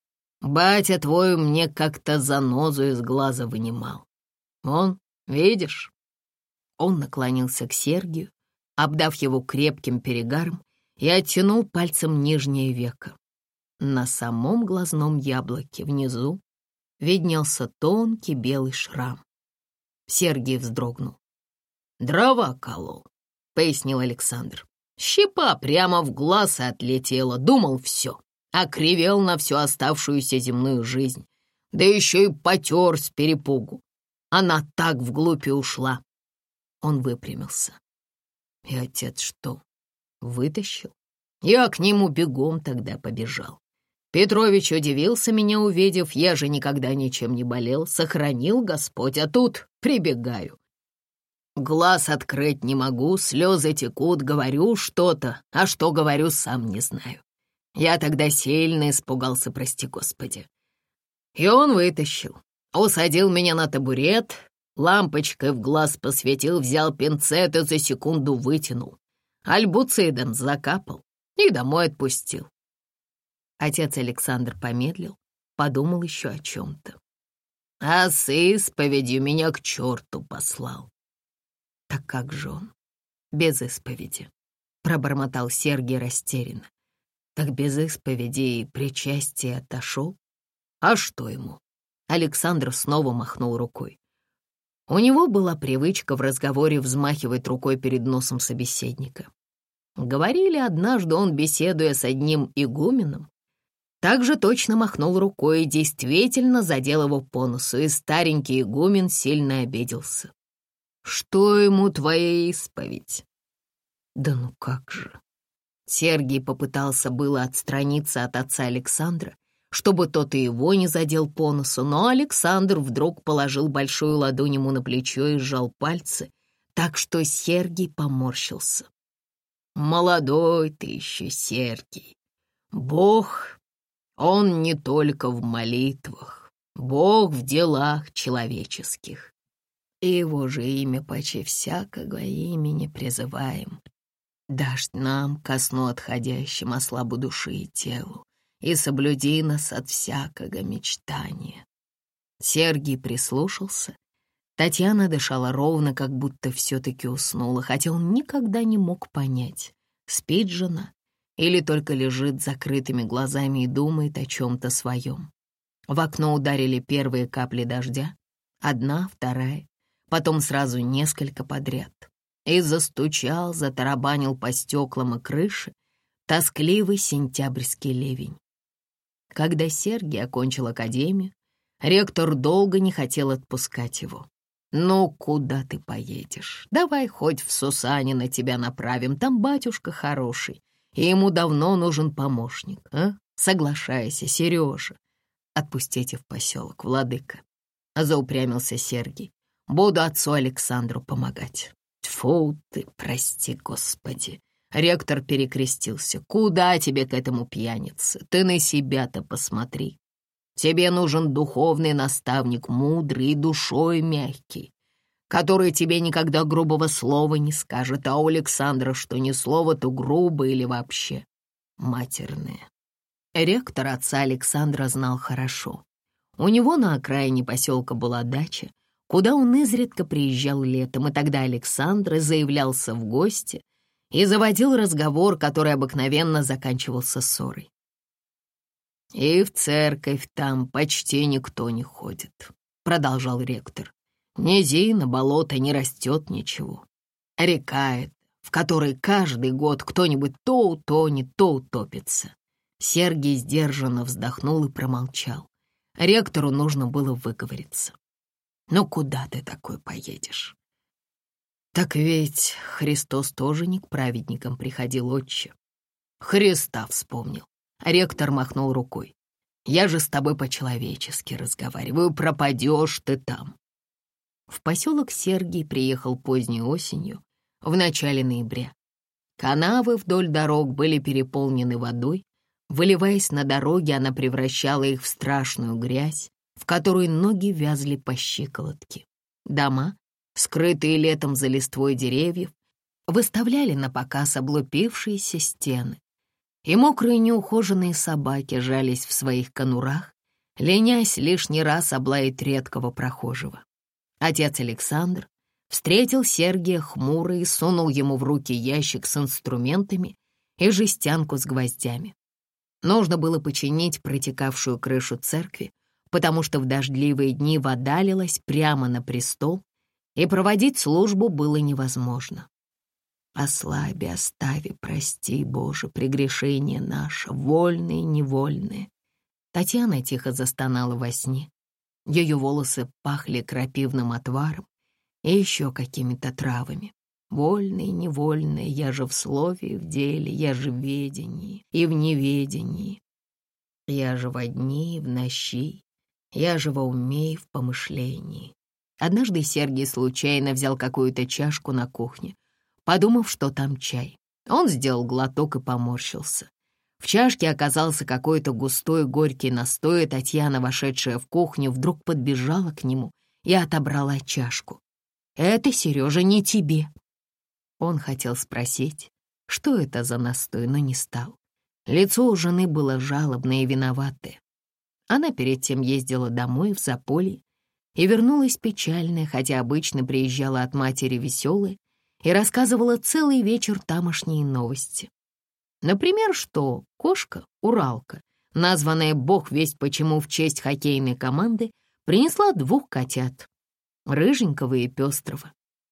«Батя твой мне как-то занозу из глаза вынимал. Вон, видишь?» Он наклонился к Сергию, обдав его крепким перегаром, и оттянул пальцем нижнее веко. На самом глазном яблоке внизу виднелся тонкий белый шрам. Сергий вздрогнул. «Дрова колол», — пояснил Александр. «Щепа прямо в глаз отлетела, думал, все, окривел на всю оставшуюся земную жизнь, да еще и потер с перепугу. Она так вглубь и ушла». Он выпрямился. «И отец что, Вытащил. Я к нему бегом тогда побежал. Петрович удивился, меня увидев, я же никогда ничем не болел, сохранил Господь, а тут прибегаю. Глаз открыть не могу, слезы текут, говорю что-то, а что говорю, сам не знаю. Я тогда сильно испугался, прости Господи. И он вытащил, усадил меня на табурет, лампочкой в глаз посветил, взял пинцет и за секунду вытянул. Альбуцидом закапал и домой отпустил. Отец Александр помедлил, подумал еще о чем-то. А с исповедью меня к черту послал. Так как же он? Без исповеди, пробормотал Сергий растерянно. Так без исповеди и причастия отошел? А что ему? Александр снова махнул рукой. У него была привычка в разговоре взмахивать рукой перед носом собеседника. Говорили, однажды он, беседуя с одним игуменом, также точно махнул рукой и действительно задел его по носу, и старенький игумен сильно обиделся. «Что ему твоя исповедь?» «Да ну как же!» Сергий попытался было отстраниться от отца Александра, чтобы тот и его не задел по носу, но Александр вдруг положил большую ладонь ему на плечо и сжал пальцы, так что Сергий поморщился. «Молодой ты еще, Сергий. Бог, он не только в молитвах, Бог в делах человеческих. И его же имя почти всякого имени призываем. Дашь нам, ко сну отходящим, ослабу души и телу, и соблюди нас от всякого мечтания». Сергий прислушался. Татьяна дышала ровно, как будто все-таки уснула, хотя он никогда не мог понять, спит жена или только лежит с закрытыми глазами и думает о чем-то своем. В окно ударили первые капли дождя, одна, вторая, потом сразу несколько подряд. И застучал, затарабанил по стеклам и крыше тоскливый сентябрьский ливень. Когда Сергий окончил академию, ректор долго не хотел отпускать его. «Ну, куда ты поедешь? Давай хоть в Сусанино тебя направим, там батюшка хороший, и ему давно нужен помощник, а? Соглашайся, Сережа. Отпустите в поселок, владыка», — заупрямился Сергий. «Буду отцу Александру помогать». «Тьфу ты, прости, Господи!» Ректор перекрестился. «Куда тебе к этому пьянице? Ты на себя-то посмотри. Тебе нужен духовный наставник, мудрый и душой мягкий, который тебе никогда грубого слова не скажет, а у Александра что ни слово, то грубо или вообще матерное». Ректор отца Александра знал хорошо. У него на окраине поселка была дача, куда он изредка приезжал летом, и тогда Александр заявлялся в гости и заводил разговор, который обыкновенно заканчивался ссорой. «И в церковь там почти никто не ходит», — продолжал ректор. «Низина, болото, не растет ничего. Река эта, в которой каждый год кто-нибудь то утонет, то утопится». Сергий сдержанно вздохнул и промолчал. Ректору нужно было выговориться. «Ну куда ты такой поедешь?» «Так ведь Христос тоже не к праведникам приходил, отче». «Христа вспомнил». Ректор махнул рукой. «Я же с тобой по-человечески разговариваю, пропадешь ты там». В поселок Сергий приехал поздней осенью, в начале ноября. Канавы вдоль дорог были переполнены водой. Выливаясь на дороги, она превращала их в страшную грязь, в которой ноги вязли по щиколотке. Дома, скрытые летом за листвой деревьев, выставляли на показ облупившиеся стены. И мокрые неухоженные собаки жались в своих конурах, ленясь лишний раз облаять редкого прохожего. Отец Александр встретил Сергия хмуро и сунул ему в руки ящик с инструментами и жестянку с гвоздями. Нужно было починить протекавшую крышу церкви, потому что в дождливые дни вода лилась прямо на престол, и проводить службу было невозможно. «Ослаби, остави, прости, Боже, прегрешение наше, вольные, невольные». Татьяна тихо застонала во сне. Ее волосы пахли крапивным отваром и еще какими-то травами. Вольное, невольное, я же в слове и в деле, я же в ведении и в неведении. Я же во дни и в нощи, я же во уме и в помышлении. Однажды Сергий случайно взял какую-то чашку на кухне, подумав, что там чай. Он сделал глоток и поморщился. В чашке оказался какой-то густой горький настой, и Татьяна, вошедшая в кухню, вдруг подбежала к нему и отобрала чашку. «Это, Сережа, не тебе». Он хотел спросить, что это за настой, но не стал. Лицо у жены было жалобное и виноватое. Она перед тем ездила домой в Заполье и вернулась печальная, хотя обычно приезжала от матери веселая и рассказывала целый вечер тамошние новости. Например, что кошка, Уралка, названная бог весть почему в честь хоккейной команды, принесла 2 котят, рыженького и пестрого.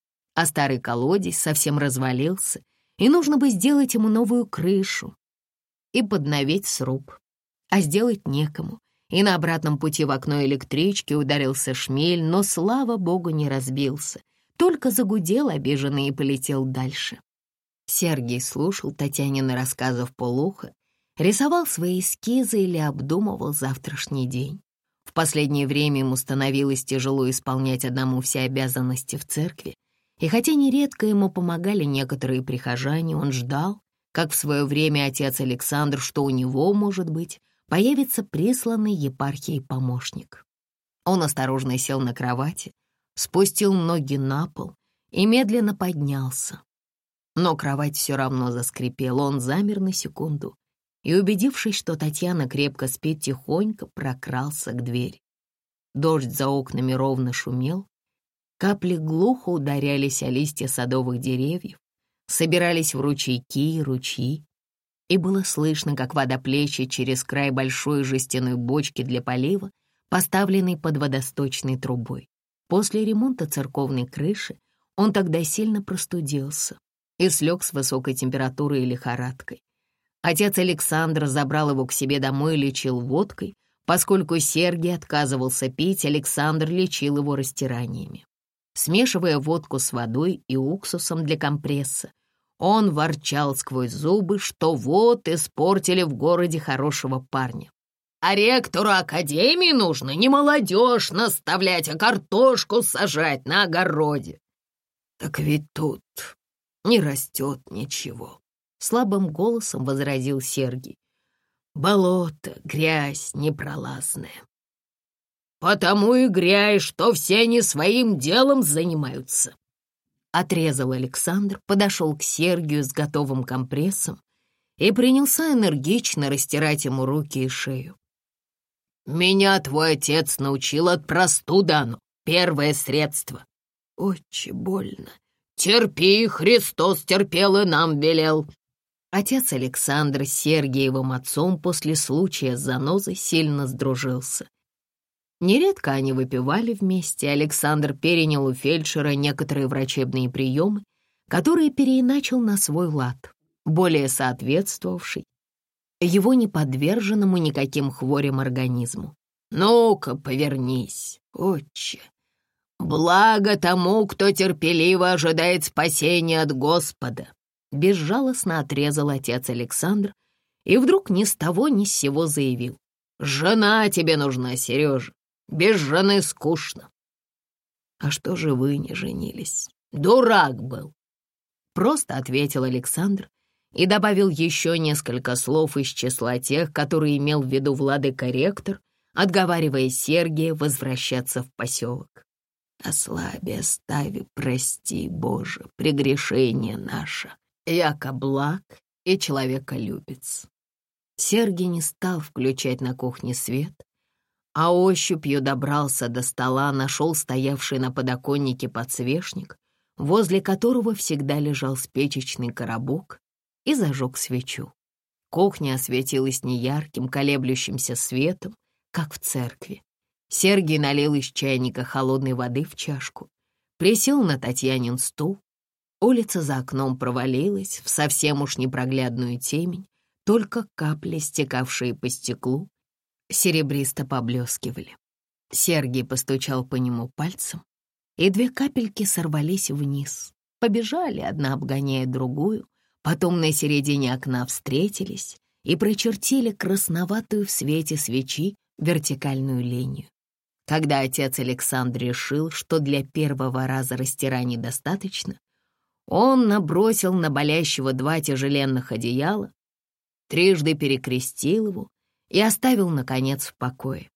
А старый колодец совсем развалился, и нужно бы сделать ему новую крышу и подновить сруб. А сделать некому, и на обратном пути в окно электрички ударился шмель, но, слава богу, не разбился, только загудел обиженный и полетел дальше. Сергий слушал Татьянины рассказы вполуха, рисовал свои эскизы или обдумывал завтрашний день. В последнее время ему становилось тяжело исполнять одному все обязанности в церкви, и хотя нередко ему помогали некоторые прихожане, он ждал, как в свое время отец Александр, что у него, может быть, появится присланный епархией помощник. Он осторожно сел на кровати, спустил ноги на пол и медленно поднялся. Но кровать все равно заскрипела, он замер на секунду и, убедившись, что Татьяна крепко спит, тихонько прокрался к двери. Дождь за окнами ровно шумел, капли глухо ударялись о листья садовых деревьев, собирались в ручейки и ручьи, и было слышно, как вода плещет через край большой жестяной бочки для полива, поставленной под водосточной трубой. После ремонта церковной крыши он тогда сильно простудился и слег с высокой температурой и лихорадкой. Отец Александр забрал его к себе домой и лечил водкой. Поскольку Сергий отказывался пить, Александр лечил его растираниями. Смешивая водку с водой и уксусом для компресса, он ворчал сквозь зубы, что вот испортили в городе хорошего парня. А ректору академии нужно не молодежь наставлять, а картошку сажать на огороде. Так ведь тут не растет ничего, — слабым голосом возразил Сергий. Болото, грязь непролазная. Потому и грязь, что все они своим делом занимаются. Отрезал Александр, подошел к Сергию с готовым компрессом и принялся энергично растирать ему руки и шею. «Меня твой отец научил от простуды, оно первое средство. Очень больно. Терпи, Христос терпел и нам велел». Отец Александр с Сергиевым отцом после случая с занозой сильно сдружился. Нередко они выпивали вместе, Александр перенял у фельдшера некоторые врачебные приемы, которые переиначил на свой лад, более соответствовавший его неподверженному никаким хворям организму. «Ну-ка, повернись, отче. Благо тому, кто терпеливо ожидает спасения от Господа», безжалостно отрезал отец Александр и вдруг ни с того ни с сего заявил. «Жена тебе нужна, Сережа. Без жены скучно». «А что же вы не женились?» «Дурак был», — просто ответил Александр и добавил еще несколько слов из числа тех, которые имел в виду владыка-ректор, отговаривая Сергия возвращаться в поселок. «Ослаби, остави, прости, Боже, прегрешение наше. Яко благ и человеколюбец». Сергий не стал включать на кухне свет, а ощупью добрался до стола, нашел стоявший на подоконнике подсвечник, возле которого всегда лежал спичечный коробок, и зажег свечу. Кухня осветилась неярким, колеблющимся светом, как в церкви. Сергий налил из чайника холодной воды в чашку, присел на Татьянин стул. Улица за окном провалилась в совсем уж непроглядную темень, только капли, стекавшие по стеклу, серебристо поблескивали. Сергий постучал по нему пальцем, и 2 капельки сорвались вниз, Побежали, одна обгоняя другую, потом на середине окна встретились и прочертили красноватую в свете свечи вертикальную линию. Когда отец Александр решил, что для первого раза растираний достаточно, он набросил на болящего 2 тяжеленных одеяла, трижды перекрестил его и оставил, наконец, в покое.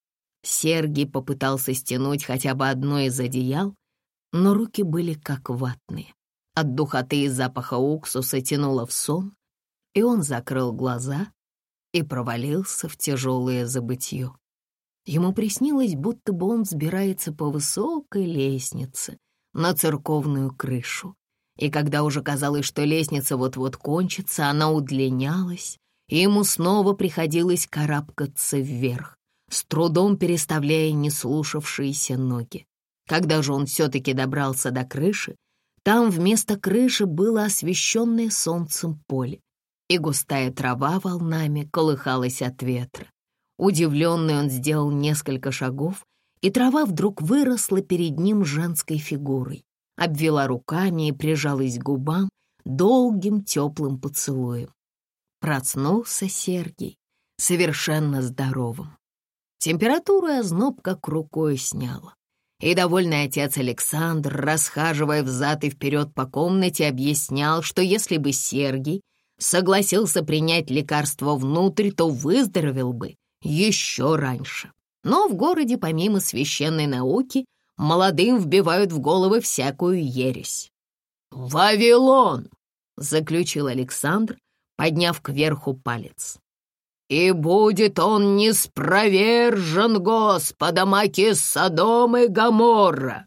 Сергий попытался стянуть хотя бы одно из одеял, но руки были как ватные. От духоты и запаха уксуса тянуло в сон, и он закрыл глаза и провалился в тяжелое забытье. Ему приснилось, будто бы он взбирается по высокой лестнице на церковную крышу, и когда уже казалось, что лестница вот-вот кончится, она удлинялась, и ему снова приходилось карабкаться вверх, с трудом переставляя неслушавшиеся ноги. Когда же он все-таки добрался до крыши, там вместо крыши было освещенное солнцем поле, и густая трава волнами колыхалась от ветра. Удивленный, он сделал несколько шагов, и трава вдруг выросла перед ним женской фигурой, обвела руками и прижалась к губам долгим теплым поцелуем. Проснулся Сергий совершенно здоровым. Температуру и озноб как рукой сняло. И довольный отец Александр, расхаживая взад и вперед по комнате, объяснял, что если бы Сергий согласился принять лекарство внутрь, то выздоровел бы еще раньше. Но в городе, помимо священной науки, молодым вбивают в головы всякую ересь. «Вавилон!» — заключил Александр, подняв кверху палец. «И будет он неспровержен Господом, аки Содом и Гоморра!»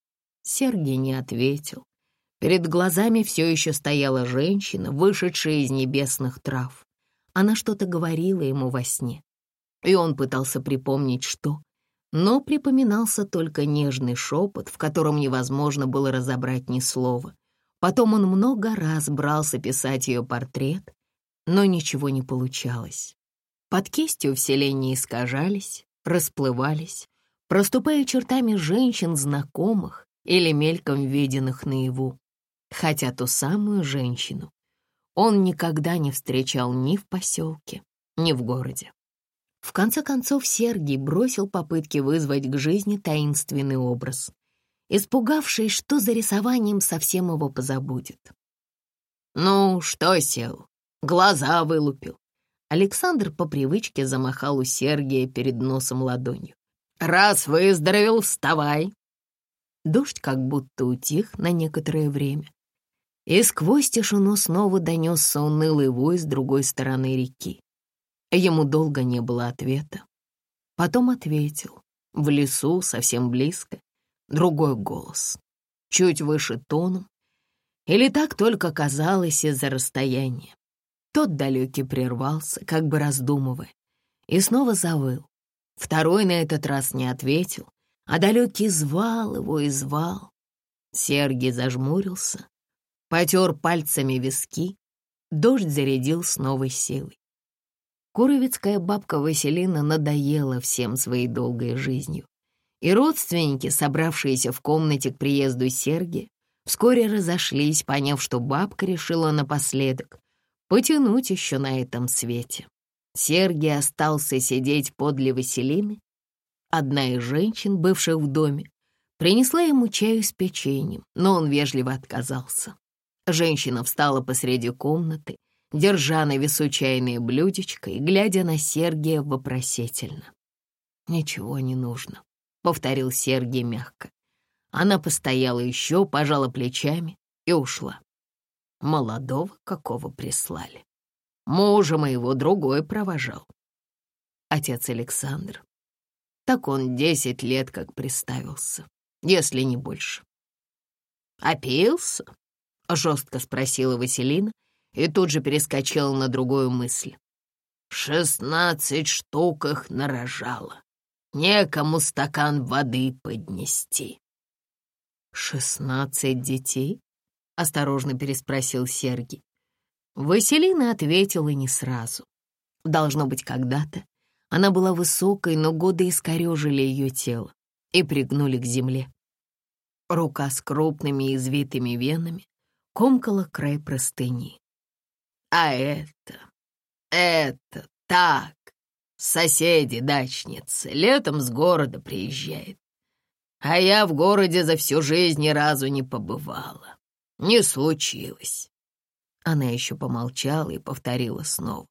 Сергий не ответил. Перед глазами все еще стояла женщина, вышедшая из небесных трав. Она что-то говорила ему во сне, и он пытался припомнить, что, но припоминался только нежный шепот, в котором невозможно было разобрать ни слова. Потом он много раз брался писать ее портрет, но ничего не получалось. Под кистью все линии искажались, расплывались, проступая чертами женщин знакомых или мельком виденных наяву. Хотя ту самую женщину он никогда не встречал ни в поселке, ни в городе. В конце концов Сергий бросил попытки вызвать к жизни таинственный образ, испугавшись, что за рисованием совсем его позабудет. «Ну, что сел? Глаза вылупил». Александр по привычке замахал у Сергия перед носом ладонью. «Раз выздоровел, вставай!» Дождь как будто утих на некоторое время, и сквозь тишину снова донесся унылый вой с другой стороны реки. Ему долго не было ответа. Потом ответил, в лесу, совсем близко, другой голос, чуть выше тоном, или так только казалось из-за расстояния. Тот далекий прервался, как бы раздумывая, и снова завыл. Второй на этот раз не ответил, а далекий звал его и звал. Сергий зажмурился, потер пальцами виски, дождь зарядил с новой силой. Куровицкая бабка Василина надоела всем своей долгой жизнью, и родственники, собравшиеся в комнате к приезду Сергия, вскоре разошлись, поняв, что бабка решила напоследок потянуть еще на этом свете. Сергий остался сидеть подле Василины. Одна из женщин, бывших в доме, принесла ему чаю с печеньем, но он вежливо отказался. Женщина встала посреди комнаты, держа на весу чайное блюдечко и глядя на Сергия вопросительно. «Ничего не нужно», — повторил Сергий мягко. Она постояла еще, пожала плечами и ушла. Молодого какого прислали. Мужа моего другой провожал. Отец Александр. Так он 10 лет как приставился, если не больше. «Опился?» — жестко спросила Василина и тут же перескочила на другую мысль. 16 штук их нарожала. Некому стакан воды поднести. 16 детей? Осторожно переспросил Сергий. Василина ответила не сразу. Должно быть, когда-то она была высокой, но годы искорежили ее тело и пригнули к земле. Рука с крупными извитыми венами комкала край простыни. «А это так, соседи-дачницы, летом с города приезжает. А я в городе за всю жизнь ни разу не побывала. Не случилось». Она еще помолчала и повторила снова.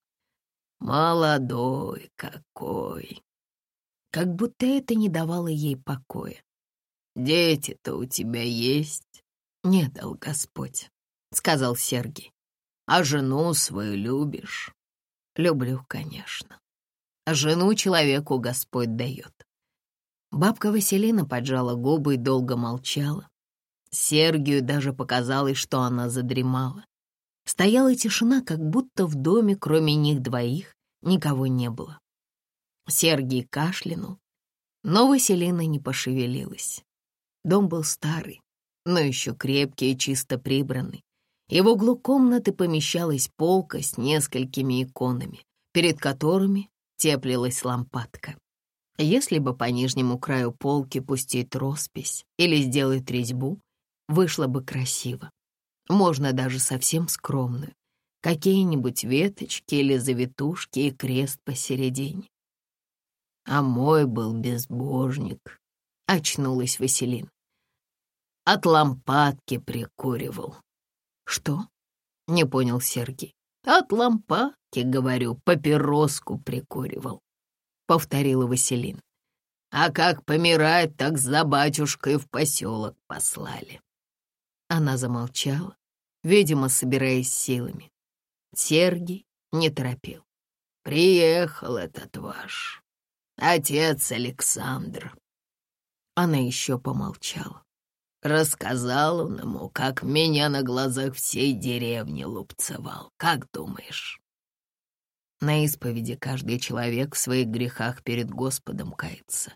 «Молодой какой!» Как будто это не давало ей покоя. «Дети-то у тебя есть?» «Не дал Господь», — сказал Сергий. «А жену свою любишь?» «Люблю, конечно. А жену человеку Господь дает». Бабка Василина поджала губы и долго молчала. Сергию даже показалось, что она задремала. Стояла тишина, как будто в доме, кроме них двоих, никого не было. Сергий кашлянул, но Василина не пошевелилась. Дом был старый, но еще крепкий и чисто прибранный. И в углу комнаты помещалась полка с несколькими иконами, перед которыми теплилась лампадка. Если бы по нижнему краю полки пустить роспись или сделать резьбу, вышло бы красиво. Можно даже совсем скромную. Какие-нибудь веточки или завитушки и крест посередине. «А мой был безбожник», — очнулась Василина. «От лампадки прикуривал». «Что?» — не понял Сергий. «От лампадки, говорю, папироску прикуривал», — повторила Василина. «А как помирать, так за батюшкой в поселок послали». Она замолчала, видимо, собираясь силами. Сергий не торопил. «Приехал этот ваш отец Александр». Она еще помолчала. Рассказал он ему, как меня на глазах всей деревни лупцевал. Как думаешь? На исповеди каждый человек в своих грехах перед Господом кается.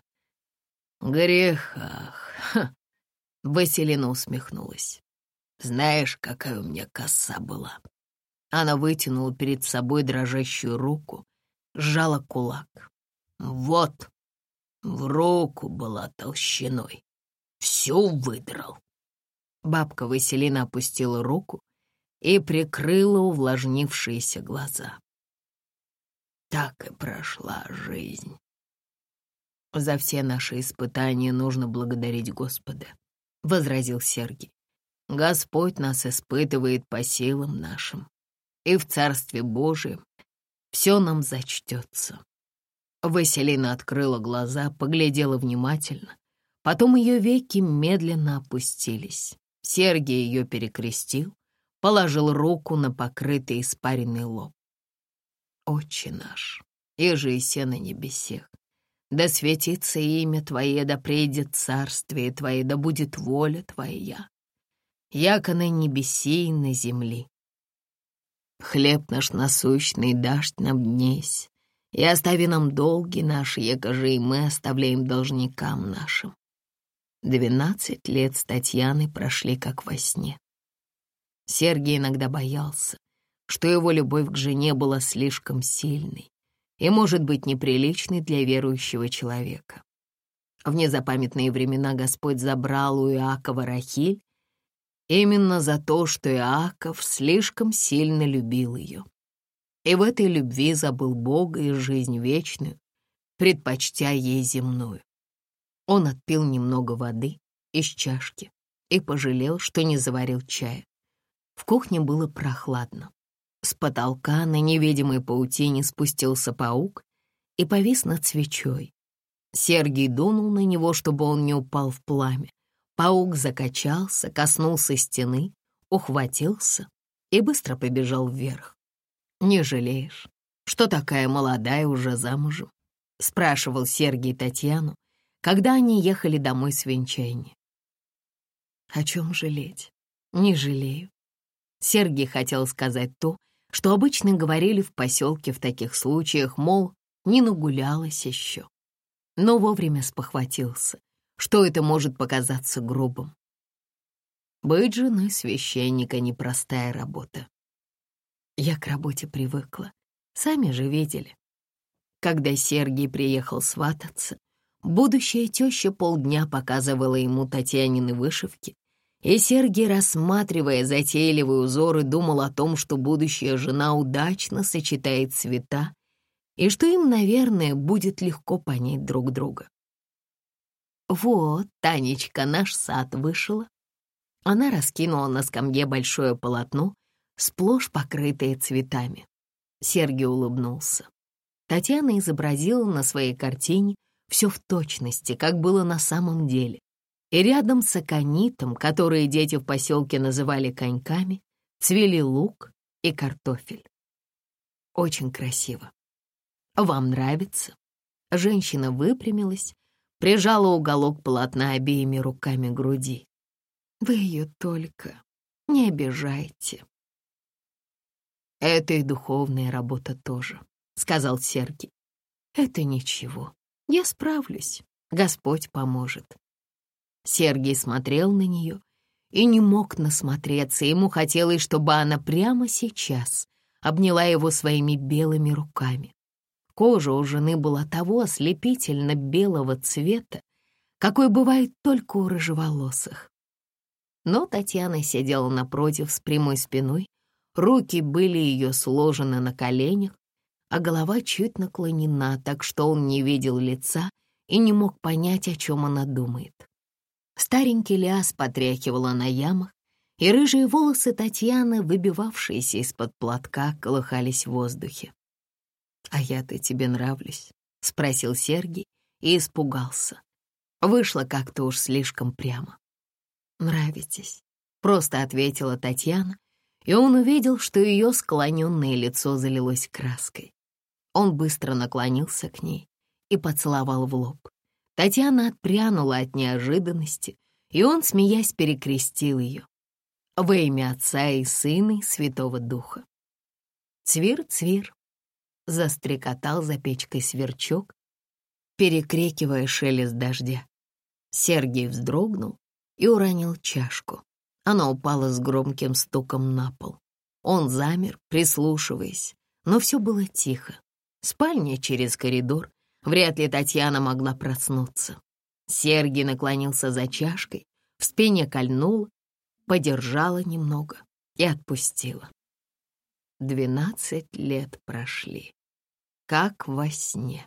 Грехах? Ха! Василина усмехнулась. Знаешь, какая у меня коса была? Она вытянула перед собой дрожащую руку, сжала кулак. Вот, в руку была толщиной. Всю выдрал. Бабка Василина опустила руку и прикрыла увлажнившиеся глаза. Так и прошла жизнь. За все наши испытания нужно благодарить Господа, — возразил Сергий. Господь нас испытывает по силам нашим, и в Царстве Божьем все нам зачтется. Василина открыла глаза, поглядела внимательно. Потом ее веки медленно опустились. Сергий ее перекрестил, положил руку на покрытый испаренный лоб. «Отче наш, иже еси на небесех, да светится имя Твое, да придет царствие Твое, да будет воля Твоя, яко на небеси и на земли. Хлеб наш насущный дашь нам днесь, и остави нам долги наши, яко же и мы оставляем должникам нашим». 12 лет с Татьяной прошли как во сне. Сергий иногда боялся, что его любовь к жене была слишком сильной и, может быть, неприличной для верующего человека. В незапамятные времена Господь забрал у Иакова Рахиль именно за то, что Иаков слишком сильно любил ее. И в этой любви забыл Бога и жизнь вечную, предпочтя ей земную. Он отпил немного воды из чашки и пожалел, что не заварил чая. В кухне было прохладно. С потолка на невидимой паутине спустился паук и повис над свечой. Сергий дунул на него, чтобы он не упал в пламя. Паук закачался, коснулся стены, ухватился и быстро побежал вверх. «Не жалеешь, что такая молодая уже замужем?» — спрашивал Сергий Татьяну, когда они ехали домой с венчания. О чем жалеть? Не жалею. Сергий хотел сказать то, что обычно говорили в поселке в таких случаях, мол, не нагулялась еще. Но вовремя спохватился, что это может показаться грубым. Быть женой священника — непростая работа. Я к работе привыкла, сами же видели. Когда Сергий приехал свататься, Будущая теща полдня показывала ему Татьянины вышивки, и Сергей, рассматривая затейливые узоры, думал о том, что будущая жена удачно сочетает цвета и что им, наверное, будет легко понять друг друга. «Вот, Танечка, наш сад вышила». Она раскинула на скамье большое полотно, сплошь покрытое цветами. Сергей улыбнулся. Татьяна изобразила на своей картине все в точности, как было на самом деле. И рядом с аконитом, которые дети в поселке называли коньками, цвели лук и картофель. Очень красиво. Вам нравится? Женщина выпрямилась, прижала уголок полотна обеими руками к груди. Вы ее только не обижайте. Это и духовная работа тоже, сказал Сергей. Это ничего, я справлюсь, Господь поможет. Сергей смотрел на нее и не мог насмотреться. Ему хотелось, чтобы она прямо сейчас обняла его своими белыми руками. Кожа у жены была того ослепительно белого цвета, какой бывает только у рыжеволосых. Но Татьяна сидела напротив с прямой спиной, руки были ее сложены на коленях, а голова чуть наклонена, так что он не видел лица и не мог понять, о чем она думает. Старенький ляс потряхивала на ямах, и рыжие волосы Татьяны, выбивавшиеся из-под платка, колыхались в воздухе. «А я-то тебе нравлюсь?» — спросил Сергей и испугался. Вышло как-то уж слишком прямо. «Нравитесь», — просто ответила Татьяна, и он увидел, что ее склоненное лицо залилось краской. Он быстро наклонился к ней и поцеловал в лоб. Татьяна отпрянула от неожиданности, и он, смеясь, перекрестил ее. Во имя Отца и Сына и Святого Духа. Цвир-цвир, застрекотал за печкой сверчок, перекрикивая шелест дождя. Сергей вздрогнул и уронил чашку. Она упала с громким стуком на пол. Он замер, прислушиваясь, но все было тихо. Спальня через коридор. Вряд ли Татьяна могла проснуться. Сергей наклонился за чашкой, в спине кольнула, подержала немного и отпустила. 12 лет прошли, как во сне.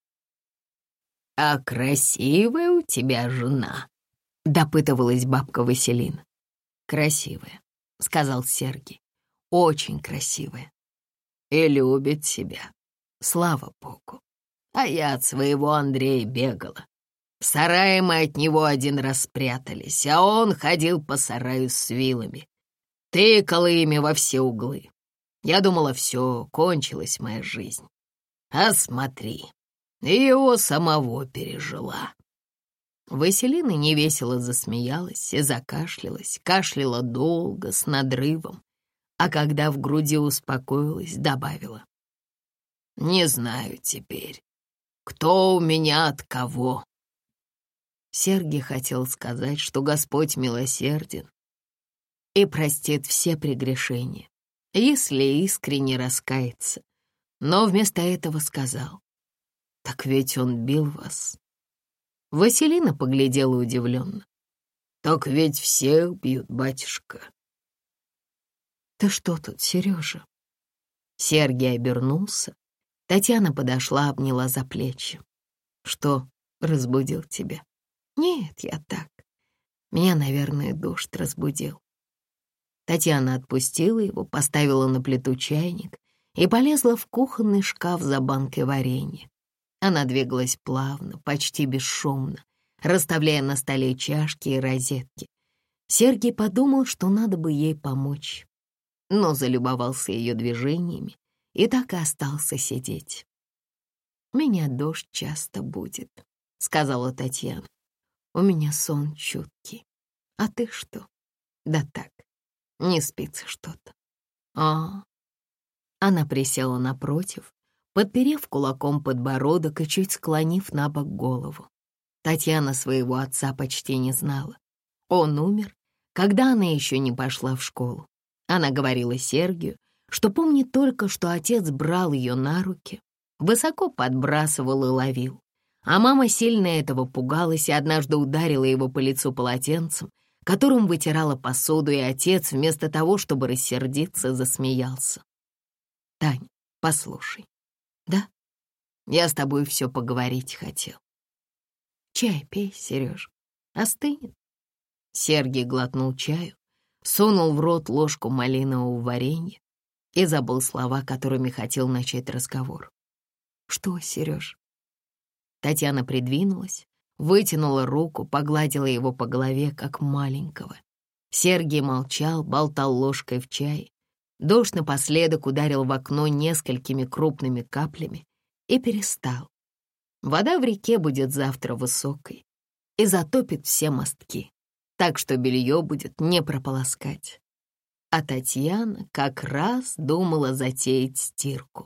«А красивая у тебя жена?» — допытывалась бабка Василина. «Красивая», — сказал Сергей, — «очень красивая. И любит себя, слава Богу. А я от своего Андрея бегала. В сарае мы от него один раз спрятались, а он ходил по сараю с вилами, тыкала ими во все углы. Я думала, все, кончилась моя жизнь. А смотри, его самого пережила». Василина невесело засмеялась и закашлялась, кашляла долго, с надрывом, а когда в груди успокоилась, добавила: «Не знаю теперь, кто у меня от кого». Сергий хотел сказать, что Господь милосерден и простит все прегрешения, если искренне раскается, но вместо этого сказал: «Так ведь он бил вас». Василина поглядела удивленно. «Так ведь всех бьют, батюшка». «Ты что тут, Сережа?» Сергий обернулся. Татьяна подошла, обняла за плечи. «Что, разбудил тебя?» «Нет, я так. Меня, наверное, дождь разбудил». Татьяна отпустила его, поставила на плиту чайник и полезла в кухонный шкаф за банкой варенья. Она двигалась плавно, почти бесшумно, расставляя на столе чашки и розетки. Сергей подумал, что надо бы ей помочь, но залюбовался ее движениями и так и остался сидеть. «Меня дождь часто будет», — сказала Татьяна. «У меня сон чуткий. А ты что?» «Да так, не спится что-то». «А-а». Она присела напротив, подперев кулаком подбородок и чуть склонив на бок голову. Татьяна своего отца почти не знала. Он умер, когда она еще не пошла в школу. Она говорила Сергию, что помнит только, что отец брал ее на руки, высоко подбрасывал и ловил, А мама сильно этого пугалась и однажды ударила его по лицу полотенцем, которым вытирала посуду, и отец, вместо того, чтобы рассердиться, засмеялся. «Тань, послушай, да? Я с тобой все поговорить хотел. Чай пей, Сереж, остынет». Сергей глотнул чаю, сунул в рот ложку малинового варенья и забыл слова, которыми хотел начать разговор. «Что, Сереж?» Татьяна придвинулась, вытянула руку, погладила его по голове, как маленького. Сергей молчал, болтал ложкой в чае. Дождь напоследок ударил в окно несколькими крупными каплями и перестал. Вода в реке будет завтра высокой и затопит все мостки, так что белье будет не прополоскать. А Татьяна как раз думала затеять стирку.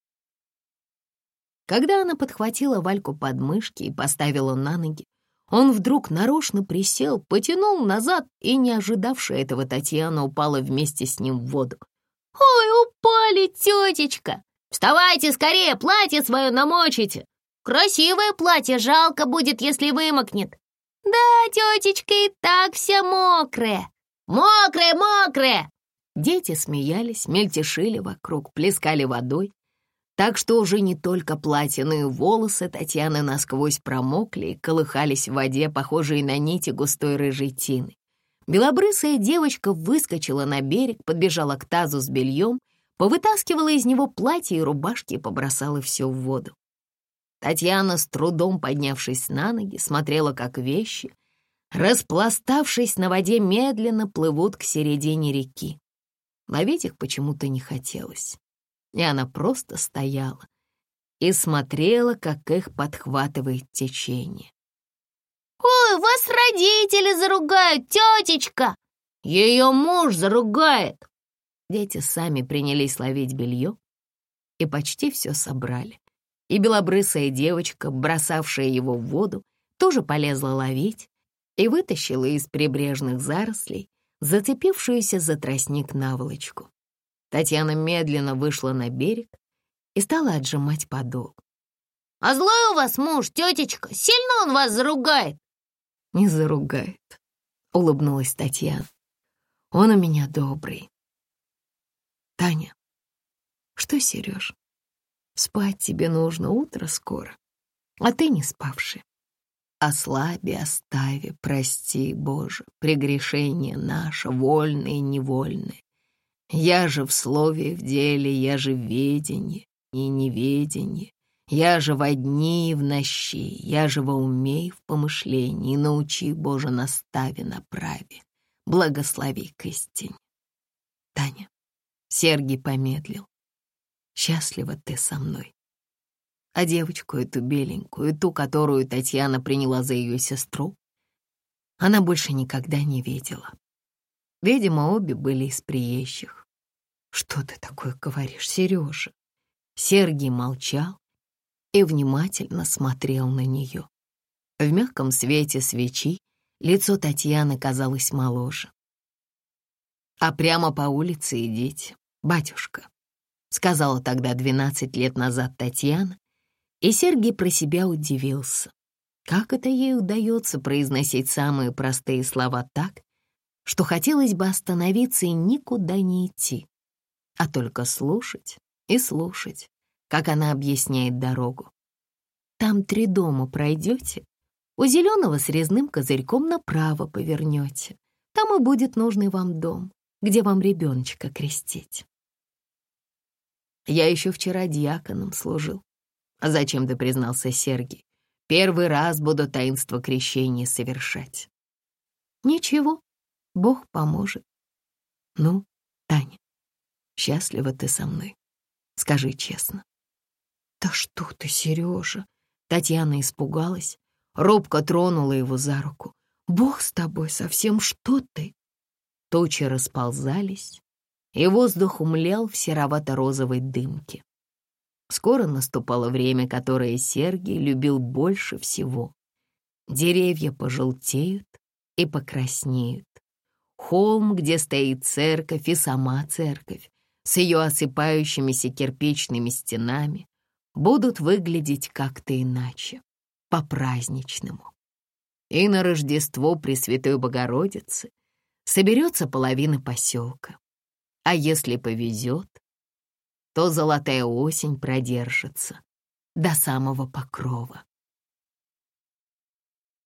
Когда она подхватила Вальку под мышки и поставила на ноги, он вдруг нарочно присел, потянул назад, и, не ожидавшая этого, Татьяна упала вместе с ним в воду. «Ой, упали, тетечка! Вставайте скорее, платье свое намочите! Красивое платье, жалко будет, если вымокнет!» «Да, тетечка, и так вся мокрая!» «Мокрая, мокрая!» Дети смеялись, мельтешили вокруг, плескали водой, так что уже не только платье, но и волосы Татьяны насквозь промокли и колыхались в воде, похожие на нити густой рыжей тины. Белобрысая девочка выскочила на берег, подбежала к тазу с бельем, повытаскивала из него платье и рубашки и побросала все в воду. Татьяна, с трудом поднявшись на ноги, смотрела, как вещи, распластавшись на воде, медленно плывут к середине реки. Ловить их почему-то не хотелось, и она просто стояла и смотрела, как их подхватывает течение. «Ой, вас родители заругают, тетечка! Ее муж заругает!» Дети сами принялись ловить белье и почти все собрали. И белобрысая девочка, бросавшая его в воду, тоже полезла ловить и вытащила из прибрежных зарослей зацепившуюся за тростник наволочку. Татьяна медленно вышла на берег и стала отжимать подол. «А злой у вас муж, тетечка? Сильно он вас заругает?» «Не заругает», — улыбнулась Татьяна. «Он у меня добрый». «Таня, что, Сереж, спать тебе нужно, утро скоро, а ты не спавший. Ослаби, остави, прости, Боже, прегрешение наше, вольное и невольное. Я же в слове и в деле, я же в ведении и неведении, я же во дни и в нощи, я же во уме и в помышлении, научи, Боже, настави, направи, благослови к истине». Таня, Сергий помедлил. «Счастлива ты со мной. А девочку эту беленькую, ту, которую Татьяна приняла за ее сестру, она больше никогда не видела. Видимо, обе были из приезжих». «Что ты такое говоришь, Сережа?» Сергий молчал и внимательно смотрел на нее. В мягком свете свечи лицо Татьяны казалось моложе. «А прямо по улице идите, батюшка», — сказала тогда 12 лет назад Татьяна, и Сергий про себя удивился. Как это ей удается произносить самые простые слова так, что хотелось бы остановиться и никуда не идти, а только слушать и слушать, как она объясняет дорогу. «Там 3 дома пройдете, у зеленого с резным козырьком направо повернете. Там и будет нужный вам дом, где вам ребеночка крестить». «Я еще вчера диаконом служил», — зачем-то признался Сергий. «Первый раз буду таинство крещения совершать». «Ничего, Бог поможет. Ну, Таня, счастлива ты со мной? Скажи честно». «Да что ты, Сережа!» Татьяна испугалась, робко тронула его за руку. «Бог с тобой совсем, что ты?» Тучи расползались, и воздух умлел в серовато-розовой дымке. Скоро наступало время, которое Сергий любил больше всего. Деревья пожелтеют и покраснеют. Холм, где стоит церковь, и сама церковь с ее осыпающимися кирпичными стенами будут выглядеть как-то иначе. по-праздничному. И на Рождество Пресвятой Богородицы соберется половина поселка. А если повезет, то золотая осень продержится до самого покрова.